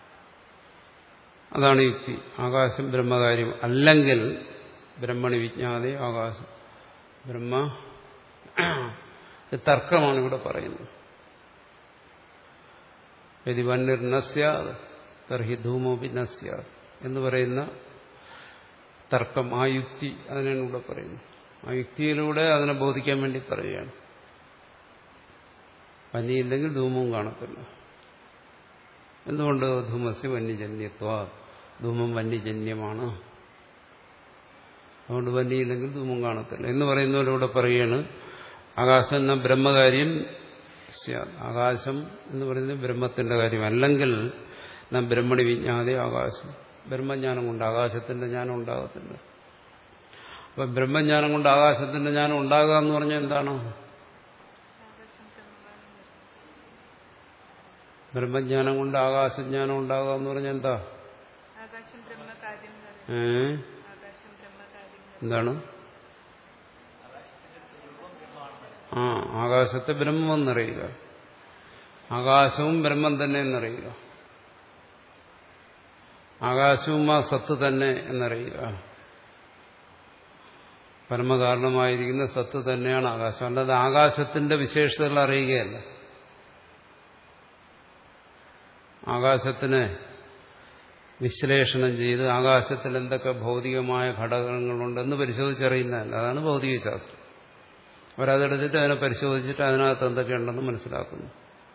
അതാണ് യുക്തി. ആകാശം ബ്രഹ്മകാര്യം അല്ലെങ്കിൽ ബ്രഹ്മണി വിജ്ഞാതേ ആകാശം ബ്രഹ്മ. തർക്കമാണ് ഇവിടെ പറയുന്നത്. യദി വന്നിർ ന സ്യാത് തർഹി ധൂമോപി ന സ്യാത് എന്ന് പറയുന്ന തർക്കം, ആ യുക്തി, അതിനാണ് ഇവിടെ പറയുന്നത്. ആ യുക്തിയിലൂടെ അതിനെ ബോധിക്കാൻ വേണ്ടി പറയുകയാണ്. വന്യയില്ലെങ്കിൽ ധൂമവും കാണത്തില്ല. എന്തുകൊണ്ട്? ധൂമസ്യ വന്യജന്യത്വ, ധൂമം വന്യജന്യമാണ്. അതുകൊണ്ട് വന്യയില്ലെങ്കിൽ ധൂമം കാണത്തില്ല എന്ന് പറയുന്നവരിവിടെ പറയുകയാണ്. ആകാശം എന്ന ബ്രഹ്മകാര്യം, ആകാശം എന്ന് പറയുന്നത് ബ്രഹ്മത്തിന്റെ കാര്യം. അല്ലെങ്കിൽ നാം ബ്രഹ്മണി വിജ്ഞാതെ ആകാശം, ബ്രഹ്മജ്ഞാനം കൊണ്ട് ആകാശത്തിന്റെ ജ്ഞാനം ഉണ്ടാകത്തില്ല. അപ്പൊ ബ്രഹ്മജ്ഞാനം കൊണ്ട് ആകാശത്തിന്റെ ജ്ഞാനം ഉണ്ടാകുക എന്ന് പറഞ്ഞാൽ എന്താണ്? ബ്രഹ്മജ്ഞാനം കൊണ്ട് ആകാശജ്ഞാനം ഉണ്ടാകുക എന്ന് പറഞ്ഞാൽ എന്താ? ഏ എന്താണ്? ആ ആകാശത്തെ ബ്രഹ്മം എന്നറിയുക, ആകാശവും ബ്രഹ്മം തന്നെ എന്നറിയുക, ആകാശവും ആ സത്ത് തന്നെ എന്നറിയുക. പരമകാരണമായിരിക്കുന്ന സത്ത് തന്നെയാണ് ആകാശം. അല്ലാതെ ആകാശത്തിന്റെ വിശേഷതകൾ അറിയുകയല്ല. ആകാശത്തിനെ വിശ്ലേഷണം ചെയ്ത് ആകാശത്തിൽ എന്തൊക്കെ ഭൗതികമായ ഘടകങ്ങളുണ്ടെന്ന് പരിശോധിച്ചറിയുന്നതല്ല. അതാണ് ഭൗതികശാസ്ത്രം. അവരതെടുത്തിട്ട് അതിനെ പരിശോധിച്ചിട്ട് അതിനകത്ത് എന്തൊക്കെയുണ്ടെന്ന് മനസ്സിലാക്കുന്നു.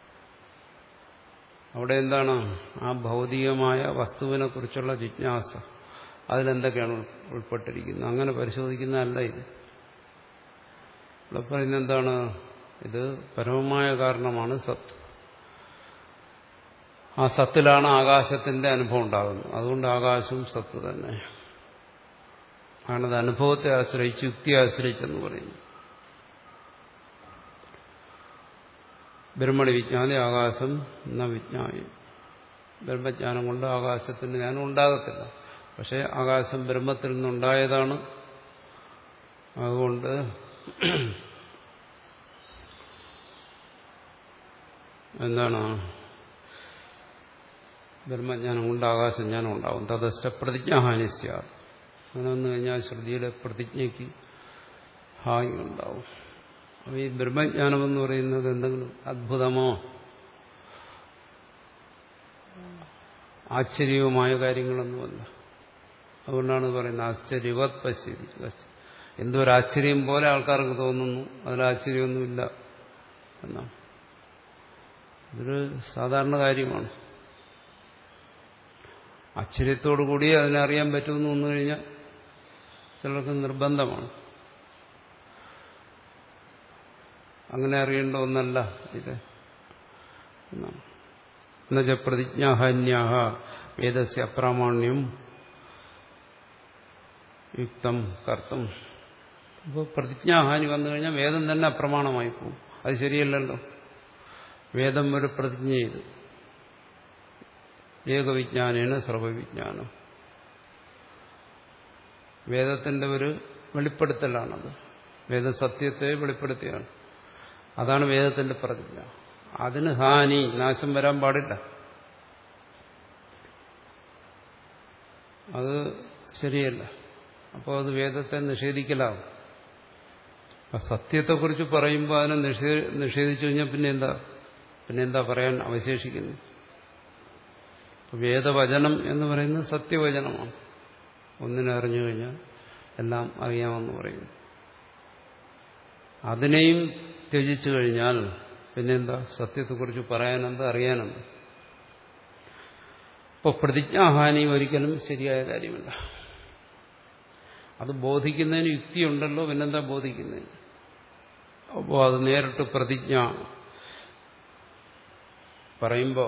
അവിടെ എന്താണ്? ആ ഭൗതികമായ വസ്തുവിനെ കുറിച്ചുള്ള ജിജ്ഞാസ, അതിലെന്തൊക്കെയാണ് ഉൾപ്പെട്ടിരിക്കുന്നത്, അങ്ങനെ പരിശോധിക്കുന്നതല്ല ഇത്. ഇവിടെ പറയുന്നത് എന്താണ്? ഇത് പരമമായ കാരണമാണ് സത്ത്. ആ സത്തിലാണ് ആകാശത്തിന്റെ അനുഭവം ഉണ്ടാകുന്നത്. അതുകൊണ്ട് ആകാശവും സത്ത് തന്നെ. ആണത് അനുഭവത്തെ ആശ്രയിച്ച്, യുക്തിയെ ആശ്രയിച്ചെന്ന് പറയുന്നു. ബ്രഹ്മണി വിജ്ഞാനെ ആകാശം എന്ന വിജ്ഞാനം. ബ്രഹ്മജ്ഞാനം കൊണ്ട് ആകാശത്തിന് ജ്ഞാനം ഉണ്ടാകത്തില്ല. പക്ഷെ ആകാശം ബ്രഹ്മത്തിൽ നിന്നുണ്ടായതാണ്. അതുകൊണ്ട് എന്താണ്? ബ്രഹ്മജ്ഞാനം കൊണ്ട് ആകാശജ്ഞാനം ഉണ്ടാകും. തദസ്ഥ പ്രതിജ്ഞാഹാനിസ്യ. അങ്ങനെ വന്നു കഴിഞ്ഞാൽ ശ്രുതിയുടെ പ്രതിജ്ഞയ്ക്ക് ഹാനി ഉണ്ടാവും. അപ്പോൾ ഈ ബ്രഹ്മജ്ഞാനം എന്ന് പറയുന്നത് എന്തെങ്കിലും അത്ഭുതമോ ആശ്ചര്യവുമായ കാര്യങ്ങളൊന്നുമല്ല. അതുകൊണ്ടാണ് പറയുന്നത് ആശ്ചര്യവത് പശ്യതി. എന്തൊരാശ്ചര്യം പോലെ ആൾക്കാർക്ക് തോന്നുന്നു, അതിലാശ്ചര്യമൊന്നുമില്ല എന്നാണ്. ഇതൊരു സാധാരണ കാര്യമാണ്. ആശ്ചര്യത്തോടുകൂടി അതിനറിയാൻ പറ്റുമെന്ന് വന്നു കഴിഞ്ഞാൽ ചിലർക്ക് നിർബന്ധമാണ്. അങ്ങനെ അറിയേണ്ട ഒന്നല്ല ഇത് എന്നാണ്. എന്നുവെച്ചാൽ പ്രതിജ്ഞാഹന്യാഹ വേദസ്യ അപ്രാമാണ്യം യുക്തം കർത്തും. ഇപ്പോൾ പ്രതിജ്ഞാഹാനി വന്നു കഴിഞ്ഞാൽ വേദം തന്നെ അപ്രമാണമായി പോകും. അത് ശരിയല്ലല്ലോ. വേദം ഒരു പ്രതിജ്ഞ ചെയ്തു, ഏകവിജ്ഞാനേന സർവവിജ്ഞാനം. വേദത്തിന്റെ ഒരു വെളിപ്പെടുത്തലാണത്. വേദസത്യത്തെ വെളിപ്പെടുത്തിയാണ്. അതാണ് വേദത്തിന്റെ പ്രതിജ്ഞ. അതിന് ഹാനി, നാശം വരാൻ പാടില്ല. അത് ശരിയല്ല. അപ്പോൾ അത് വേദത്തെ നിഷേധിക്കലാവും. സത്യത്തെക്കുറിച്ച് പറയുമ്പോൾ അതിനെ നിഷേ നിഷേധിച്ചു കഴിഞ്ഞാൽ പിന്നെ എന്താ പിന്നെ എന്താ പറയാൻ അവശേഷിക്കുന്നു? വേദവചനം എന്ന് പറയുന്നത് സത്യവചനമാണ്. ഒന്നിനെ അറിഞ്ഞു കഴിഞ്ഞാൽ എല്ലാം അറിയാമെന്ന് പറയുന്നു. അതിനെയും ത്യജിച്ചു കഴിഞ്ഞാൽ പിന്നെന്താ സത്യത്തെക്കുറിച്ച് പറയാനെന്താ, അറിയാനെന്താ? ഇപ്പോൾ പ്രതിജ്ഞാഹാനി ഒരിക്കലും ശരിയായ കാര്യമല്ല. അത് ബോധിക്കുന്നതിന് യുക്തിയുണ്ടല്ലോ, പിന്നെന്താ ബോധിക്കുന്നതിന്? അപ്പോൾ അത് നേരിട്ട് പ്രതിജ്ഞ പറയുമ്പോൾ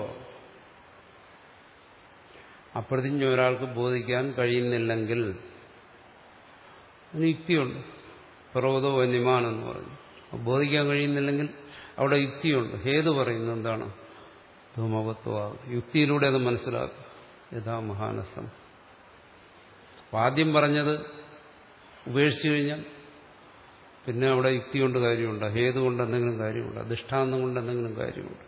അപ്രതിജ്ഞ ഒരാൾക്ക് ബോധിക്കാൻ കഴിയുന്നില്ലെങ്കിൽ അതിന് യുക്തിയുണ്ട്. പ്രബോധോ വന്യമാനെന്ന് പറഞ്ഞു. ബോധിക്കാൻ കഴിയുന്നില്ലെങ്കിൽ അവിടെ യുക്തിയുണ്ട്. ഹേതു പറയുന്നു എന്താണ്? ധൂമവത്വം. യുക്തിയിലൂടെ അത് മനസ്സിലാക്കുക. യഥാ മഹാനസം. ആദ്യം പറഞ്ഞത് ഉപേക്ഷിച്ചു കഴിഞ്ഞാൽ പിന്നെ അവിടെ യുക്തി കൊണ്ട് കാര്യമുണ്ട്, ഹേതു കൊണ്ട് എന്തെങ്കിലും കാര്യമുണ്ട്, ദൃഷ്ടാന്തം കൊണ്ട് എന്തെങ്കിലും കാര്യമുണ്ട്.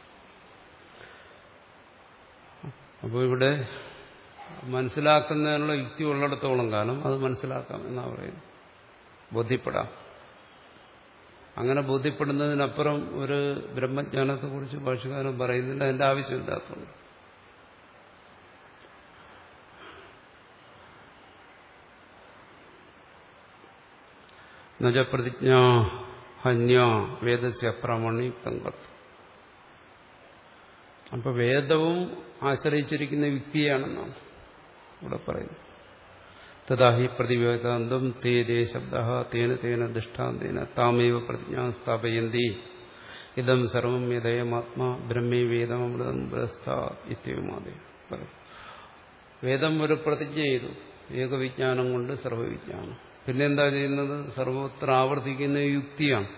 അപ്പോൾ ഇവിടെ മനസ്സിലാക്കുന്നതിനുള്ള യുക്തി ഉള്ളിടത്തോളം കാലം അത് മനസ്സിലാക്കാം എന്നാണ് പറയുന്നത്. ബോധ്യപ്പെടാം. അങ്ങനെ ബോധ്യപ്പെടുന്നതിനപ്പുറം ഒരു ബ്രഹ്മജ്ഞാനത്തെക്കുറിച്ച് ഭാഷകാരൻ പറയുന്നില്ല. അതിന്റെ ആവശ്യമില്ലാത്തതുകൊണ്ട്. നജ പ്രതിജ്ഞ ഹന്യ വേദസ്യ അപ്രാമാണിക്തം കത്ത്. അപ്പൊ വേദവും ആശ്രയിച്ചിരിക്കുന്ന യുക്തിയാണെന്നാണ് ഇവിടെ പറയുന്നത്. തഥാഹി പ്രതിവേദാന്തം തേ ദേ ശബ്ദ തേന തേന ദൃഷ്ടാന്തേന താമേവ പ്രതിജ്ഞാ സ്ഥാപയന്തി ഇതം സർവം യഥയമാത്മാ ബ്രഹ്മേ വേദമൃതം ഇത്യവുമാതെ പറയും. വേദം ഒരു പ്രതിജ്ഞ ചെയ്തു, ഏകവിജ്ഞാനം കൊണ്ട് സർവവിജ്ഞാനം. പിന്നെന്താ ചെയ്യുന്നത്? സർവത്ര ആവർത്തിക്കുന്ന യുക്തിയാണ്.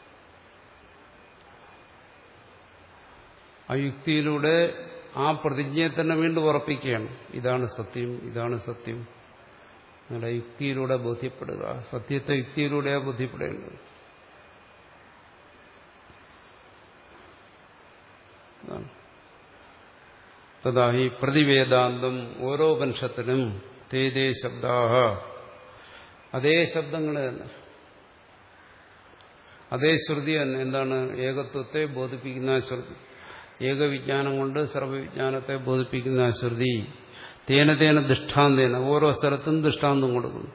ആ യുക്തിയിലൂടെ ആ പ്രതിജ്ഞയെ തന്നെ വീണ്ടും ഉറപ്പിക്കുകയാണ്. ഇതാണ് സത്യം, ഇതാണ് സത്യം. നിങ്ങളുടെ യുക്തിയിലൂടെ ബോധ്യപ്പെടുക. സത്യത്തെ യുക്തിയിലൂടെയാണ് ബോധ്യപ്പെടേണ്ടത്. തഥാ ഈ പ്രതിവേദാന്തം ഓരോ ഉപനിഷത്തിലും തേതേ ശബ്ദാഹ, അതേ ശബ്ദങ്ങൾ തന്നെ, അതേ ശ്രുതി തന്നെ. എന്താണ്? ഏകത്വത്തെ ബോധിപ്പിക്കുന്ന ശ്രുതി, ഏകവിജ്ഞാനം കൊണ്ട് സർവവിജ്ഞാനത്തെ ബോധിപ്പിക്കുന്ന ശ്രുതി. തേന തേന ദൃഷ്ടാന്തേന, ഓരോ സ്ഥലത്തും ദൃഷ്ടാന്തം കൊടുക്കുന്നു.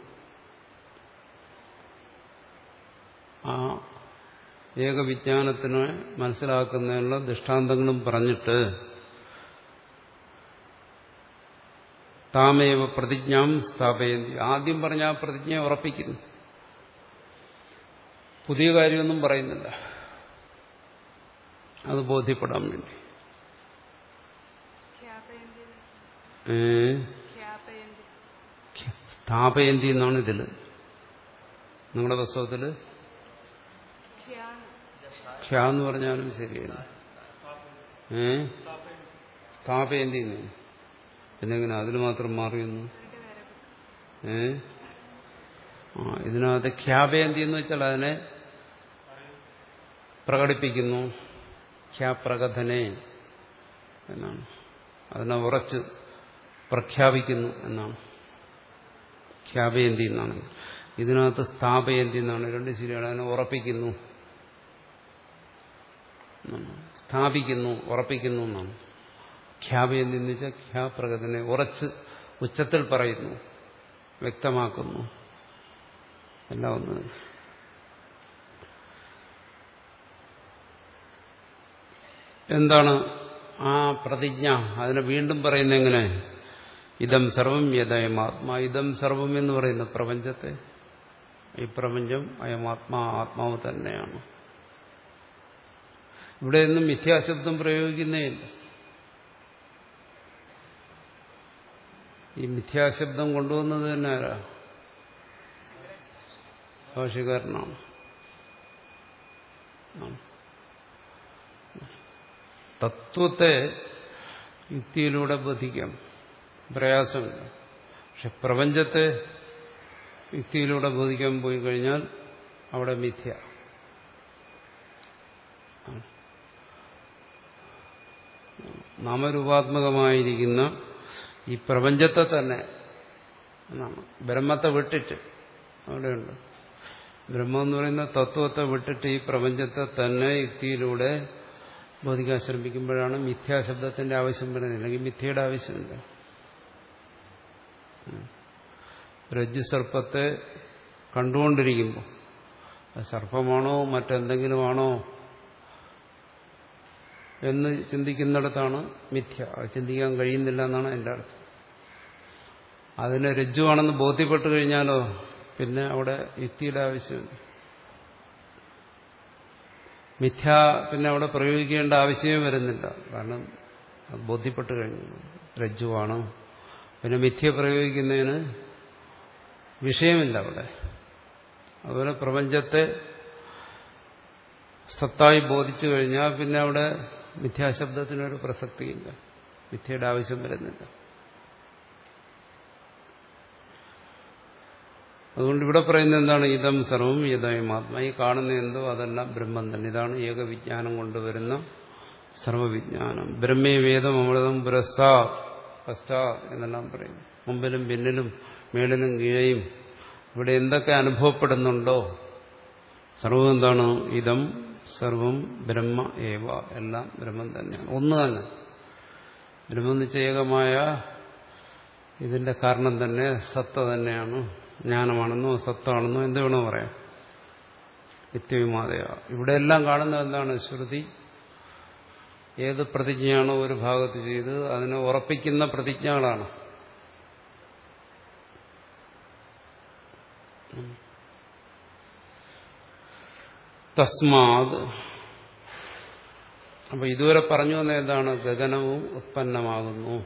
ആ ഏകവിജ്ഞാനത്തിനെ മനസ്സിലാക്കുന്നതിനുള്ള ദൃഷ്ടാന്തങ്ങളും പറഞ്ഞിട്ട് താമേവ പ്രതിജ്ഞാം സ്ഥാപയന്തി. ആദ്യം പറഞ്ഞ ആ പ്രതിജ്ഞയെ ഉറപ്പിക്കുന്നു. പുതിയ കാര്യമൊന്നും പറയുന്നില്ല. അത് ബോധ്യപ്പെടാൻ വേണ്ടി. സ്ഥാപയന്തി എന്നാണ് ഇതില്. നിങ്ങളുടെ പുസ്തകത്തില് ഖ്യാ എന്ന് പറഞ്ഞാലും ശരിയല്ല. ഏ സ്ഥാപയന്തി പിന്നെങ്ങനെ അതിന് മാത്രം മാറിയൊന്നു? ഏ ആ ഇതിനകത്ത് ഖ്യാപയന്തി എന്ന് വെച്ചാൽ അതിനെ പ്രകടിപ്പിക്കുന്നു. ഖ്യാപ്രകഥനെ എന്നാണ്. അതിനെ ഉറച്ച് പ്രഖ്യാപിക്കുന്നു എന്നാണ്. ഖ്യാപയന്തി എന്നാണ്. ഇതിനകത്ത് സ്ഥാപയന്തി എന്നാണ്. രണ്ട് ശരിയാണ്. അതിനെ ഉറപ്പിക്കുന്നു, സ്ഥാപിക്കുന്നു, ഉറപ്പിക്കുന്നു എന്നാണ്. ഖ്യാപയന്തി എന്ന് വെച്ചാൽ ഖ്യാപ്രകഥനെ ഉറച്ച് ഉച്ചത്തിൽ പറയുന്നു, വ്യക്തമാക്കുന്നു. എല്ലാം ഒന്ന്. എന്താണ് ആ പ്രതിജ്ഞ? അതിനെ വീണ്ടും പറയുന്നത് എങ്ങനെ? ഇതം സർവം യഥയമാത്മാ. ഇതം സർവം എന്ന് പറയുന്ന പ്രപഞ്ചത്തെ, ഈ പ്രപഞ്ചം അയമാത്മാ, ആത്മാവ് തന്നെയാണ്. ഇവിടെ ഒന്നും മിഥ്യാശബ്ദം പ്രയോഗിക്കുന്നേ ഇല്ല. ഈ മിഥ്യാശബ്ദം കൊണ്ടുവന്നത് തന്നെ ആരാ? ഭാഷ്യകാരനാണ്. തത്വത്തെ യുക്തിയിലൂടെ ബോധിക്കാം, പ്രയാസമില്ല. പക്ഷെ പ്രപഞ്ചത്തെ യുക്തിയിലൂടെ ബോധിക്കാൻ പോയി കഴിഞ്ഞാൽ അവിടെ മിഥ്യ. നാമരൂപാത്മകമായിരിക്കുന്ന ഈ പ്രപഞ്ചത്തെ തന്നെ എന്നാണ്, ബ്രഹ്മത്തെ വിട്ടിട്ട് അവിടെയുണ്ട്. ബ്രഹ്മം എന്ന് പറയുന്ന തത്വത്തെ വിട്ടിട്ട് ഈ പ്രപഞ്ചത്തെ തന്നെ യുക്തിയിലൂടെ ബോധിക്കാൻ ശ്രമിക്കുമ്പോഴാണ് മിഥ്യാശബ്ദത്തിന്റെ ആവശ്യം വരുന്നത്. അല്ലെങ്കിൽ മിഥ്യയുടെ ആവശ്യമില്ല. രജ്ജു സർപ്പത്തെ കണ്ടുകൊണ്ടിരിക്കുമ്പോൾ അത് സർപ്പമാണോ മറ്റെന്തെങ്കിലുമാണോ എന്ന് ചിന്തിക്കുന്നിടത്താണ് മിഥ്യ. അത് ചിന്തിക്കാൻ കഴിയുന്നില്ല എന്നാണ് എൻ്റെ അർത്ഥം. അതിനെ രജ്ജുവാണെന്ന് ബോധ്യപ്പെട്ടു കഴിഞ്ഞാലോ പിന്നെ അവിടെ യുക്തിയുടെ ആവശ്യമില്ല. മിഥ്യ പിന്നെ അവിടെ പ്രയോഗിക്കേണ്ട ആവശ്യമേ വരുന്നില്ല. കാരണം അത് ബോധ്യപ്പെട്ടു കഴിഞ്ഞു രജ്ജുവാണ്. പിന്നെ മിഥ്യ പ്രയോഗിക്കുന്നതിന് വിഷയമില്ല അവിടെ. അതുപോലെ പ്രപഞ്ചത്തെ സത്തായി ബോധിച്ചു കഴിഞ്ഞാൽ പിന്നെ അവിടെ മിഥ്യാശബ്ദത്തിനൊരു പ്രസക്തിയില്ല, മിഥ്യയുടെ ആവശ്യം വരുന്നില്ല. അതുകൊണ്ട് ഇവിടെ പറയുന്നത് എന്താണ്? ഇതം സർവം യഥയമാത്മ. ഈ കാണുന്ന എന്തോ അതെല്ലാം ബ്രഹ്മം തന്നെ. ഇതാണ് ഏകവിജ്ഞാനം കൊണ്ടുവരുന്ന സർവവിജ്ഞാനം. ബ്രഹ്മേ വേദം അമൃതം പുരസ്താ പശ്ചാ എന്നെല്ലാം പറയും. മുമ്പിലും പിന്നിലും മേളിലും കീഴയും ഇവിടെ എന്തൊക്കെ അനുഭവപ്പെടുന്നുണ്ടോ സർവം എന്താണ്? ഇതം സർവം ബ്രഹ്മ ഏവ. എല്ലാം ബ്രഹ്മം തന്നെയാണ്, ഒന്ന് തന്നെ. ബ്രഹ്മം എന്ന് വെച്ചാൽ ഏകമായ ഇതിന്റെ കാരണം തന്നെ സത്ത തന്നെയാണ്. ജ്ഞാനമാണെന്നോ സത്താണെന്നോ എന്ത് വേണോ പറയാം. നിത്യവിമാതയ. ഇവിടെ എല്ലാം കാണുന്നത് എന്താണ്? ശ്രുതി ഏത് പ്രതിജ്ഞയാണോ ഒരു ഭാഗത്ത് ചെയ്ത് അതിനെ ഉറപ്പിക്കുന്ന പ്രതിജ്ഞകളാണ്. തസ്മാത്. അപ്പൊ ഇതുവരെ പറഞ്ഞു വന്ന എന്താണ്? ഗഗനവും ഉത്പന്നമാകുന്നു,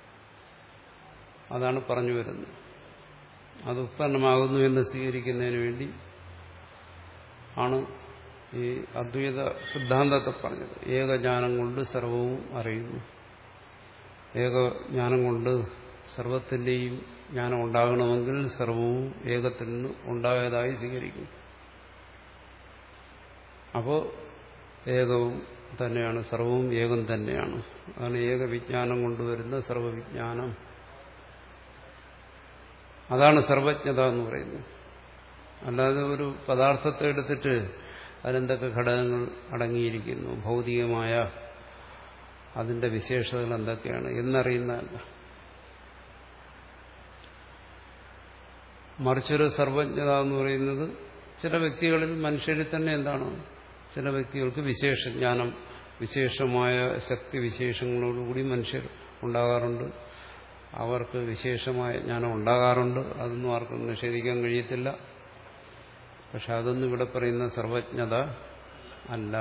അതാണ് പറഞ്ഞു വരുന്നത്. അത് ഉത്പന്നമാകുന്നു എന്ന് സ്വീകരിക്കുന്നതിന് വേണ്ടി ആണ് ഈ അദ്വൈത സിദ്ധാന്തത്തെ പറഞ്ഞത്. ഏകജ്ഞാനം കൊണ്ട് സർവവും അറിയുന്നു, ഏകജ്ഞാനം കൊണ്ട് സർവത്തിന്റെയും ജ്ഞാനം ഉണ്ടാകണമെങ്കിൽ സർവവും ഏകത്തിൽ നിന്ന് ഉണ്ടായതായി സ്വീകരിക്കും. അപ്പോൾ ഏകവും തന്നെയാണ്, സർവവും ഏകം തന്നെയാണ്. അതാണ് ഏകവിജ്ഞാനം കൊണ്ടുവരുന്ന സർവവിജ്ഞാനം. അതാണ് സർവജ്ഞത എന്ന് പറയുന്നത്. അല്ലാതെ ഒരു പദാർത്ഥത്തെ എടുത്തിട്ട് അതിലെന്തൊക്കെ ഘടകങ്ങൾ അടങ്ങിയിരിക്കുന്നു, ഭൗതികമായ അതിന്റെ വിശേഷതകൾ എന്തൊക്കെയാണ് എന്നറിയുന്നതല്ല. മറിച്ചൊരു സർവജ്ഞത എന്ന് പറയുന്നത് ചില വ്യക്തികളിൽ, മനുഷ്യരിൽ തന്നെ എന്താണ്, ചില വ്യക്തികൾക്ക് വിശേഷജ്ഞാനം, വിശേഷമായ ശക്തി വിശേഷങ്ങളോടുകൂടി മനുഷ്യർ ഉണ്ടാകാറുണ്ട്. അവർക്ക് വിശേഷമായ ജ്ഞാനം ഉണ്ടാകാറുണ്ട്. അതൊന്നും ആർക്കും നിഷേധിക്കാൻ കഴിയത്തില്ല. പക്ഷെ അതൊന്നും ഇവിടെ പറയുന്ന സർവജ്ഞത അല്ല.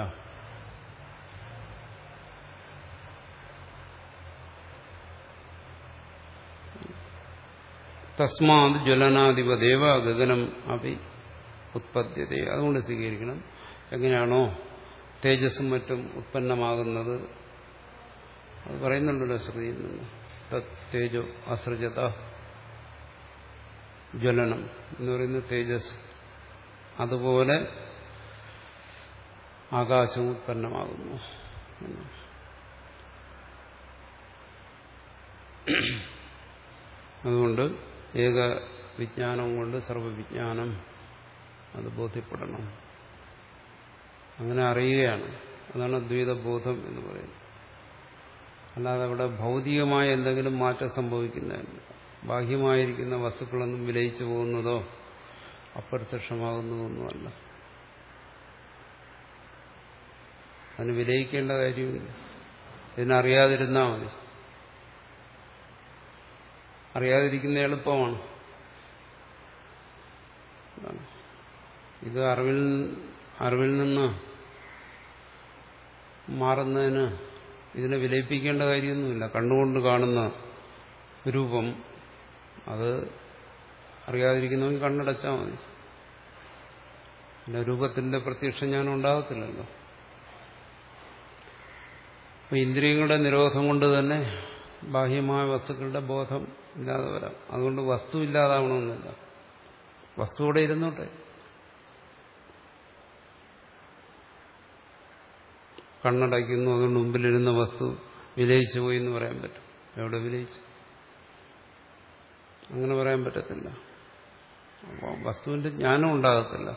തസ്മാത് ജ്വലനാധിപദേവ ഗഗനം അപി ഉത്പദ്യത. അതുകൊണ്ട് സ്വീകരിക്കണം. എങ്ങനെയാണോ തേജസ്സും മറ്റും ഉത്പന്നമാകുന്നത്, അത് പറയുന്നുണ്ടല്ലോ ശ്രുതിയിൽ നിന്ന്. തേജോ അസൃജത, ജ്വലനം എന്ന് പറയുന്ന തേജസ്. അതുപോലെ ആകാശം ഉത്പന്നമാകുന്നു. അതുകൊണ്ട് ഏക വിജ്ഞാനം കൊണ്ട് സർവവിജ്ഞാനം അത് ബോധ്യപ്പെടണം. അങ്ങനെ അറിയുകയാണ്. അതാണ് അദ്വൈതബോധം എന്ന് പറയുന്നത്. അല്ലാതെ അവിടെ ഭൗതികമായ എന്തെങ്കിലും മാറ്റം സംഭവിക്കുന്നതല്ല. ബാഹ്യമായിരിക്കുന്ന വസ്തുക്കളൊന്നും വിലയിച്ചു പോകുന്നതോ അപ്രത്യക്ഷമാകുന്നതൊന്നുമല്ല. അതിന് വിലയിക്കേണ്ട കാര്യമില്ല. ഇതിനറിയാതിരുന്നാൽ മതി. അറിയാതിരിക്കുന്ന എളുപ്പമാണ്. ഇത് അറിവിൽ അറിവിൽ നിന്ന് മാറുന്നതിന് ഇതിനെ വിലയിപ്പിക്കേണ്ട കാര്യമൊന്നുമില്ല. കണ്ണുകൊണ്ട് കാണുന്ന രൂപം അത് അറിയാതിരിക്കുന്നവൻ കണ്ണടച്ചാൽ മതി. പിന്നെ രൂപത്തിന്റെ പ്രത്യക്ഷം ജ്ഞാനം ഉണ്ടാകത്തില്ലല്ലോ. അപ്പൊ ഇന്ദ്രിയങ്ങളുടെ നിരോധം കൊണ്ട് തന്നെ ബാഹ്യമായ വസ്തുക്കളുടെ ബോധം ഇല്ലാതെ വരാം. അതുകൊണ്ട് വസ്തു ഇല്ലാതാവണമെന്നില്ല, വസ്തുവിടെ ഇരുന്നോട്ടെ. കണ്ണടയ്ക്കുന്നു, അതുകൊണ്ട് മുമ്പിലിരുന്ന വസ്തു വിലയിച്ചു പോയി എന്ന് പറയാൻ പറ്റും. എവിടെ വിലയിച്ചു? അങ്ങനെ പറയാൻ പറ്റത്തില്ല. അപ്പോൾ വസ്തുവിന്റെ ജ്ഞാനം ഉണ്ടാകത്തില്ല.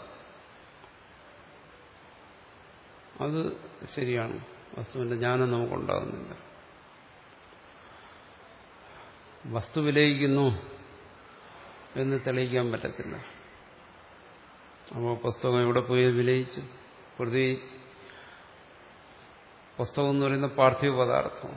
അത് ശരിയാണ്, വസ്തുവിന്റെ ജ്ഞാനം നമുക്കുണ്ടാകുന്നില്ല. വസ്തു വിലയിക്കുന്നു എന്ന് തെളിയിക്കാൻ പറ്റത്തില്ല. അപ്പോൾ പുസ്തകം എവിടെ പോയി വിലയിച്ചു? പ്രതി പുസ്തകം എന്ന് പറയുന്ന പാർത്ഥിവ പദാർത്ഥമാണ്.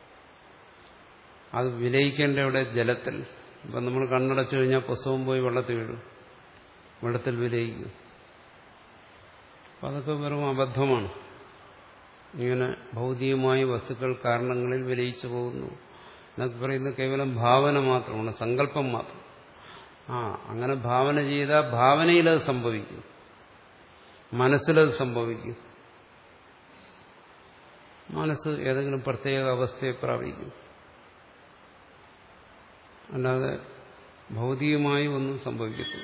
അത് വിലയിക്കേണ്ട എവിടെ? ജലത്തിൽ. ഇപ്പം നമ്മൾ കണ്ണടച്ചു കഴിഞ്ഞാൽ പുസ്തകം പോയി വെള്ളത്തിൽ വീഴും, വെള്ളത്തിൽ വിലയിക്കും. അപ്പം അതൊക്കെ വെറും അബദ്ധമാണ്. ഇങ്ങനെ ഭൗതികമായ വസ്തുക്കൾ കാരണങ്ങളിൽ വിലയിച്ചു പോകുന്നു എന്നൊക്കെ പറയുന്നത് കേവലം ഭാവന മാത്രമാണ്, സങ്കല്പം മാത്രം. ആ അങ്ങനെ ഭാവന ചെയ്താൽ ഭാവനയിലത് സംഭവിക്കും, മനസ്സിലത് സംഭവിക്കും. മനസ്സ് ഏതെങ്കിലും പ്രത്യേക അവസ്ഥയെ പ്രാപിക്കും. അല്ലാതെ ഭൗതികമായി ഒന്നും സംഭവിക്കത്തില്ല.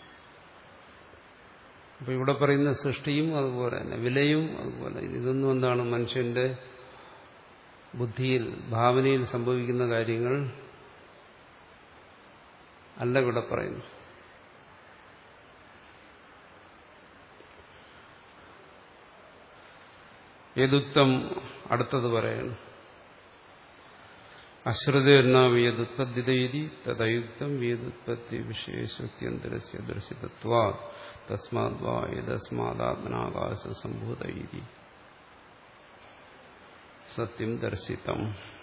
അപ്പൊ ഇവിടെ പറയുന്ന സൃഷ്ടിയും അതുപോലെ തന്നെ, വിലയും അതുപോലെ. ഇതൊന്നും എന്താണ്? മനുഷ്യന്റെ ബുദ്ധിയിൽ, ഭാവനയിൽ സംഭവിക്കുന്ന കാര്യങ്ങൾ അല്ല ഇവിടെ പറയുന്നു. യദുക്തം അടുത്തത് പറയണം. അശ്രുതേർണ വിയദുത്പദ്ധിതൈതി തദയുക്തം വിയദുത്പത്തി വിശേഷത്യന്തരസ്യ ദർശിതത്വാ തസ്മാദ്വാ യദസ്മാദാത്മനാകാശ സംഭൂതൈതി സത്യം ദർശിതം.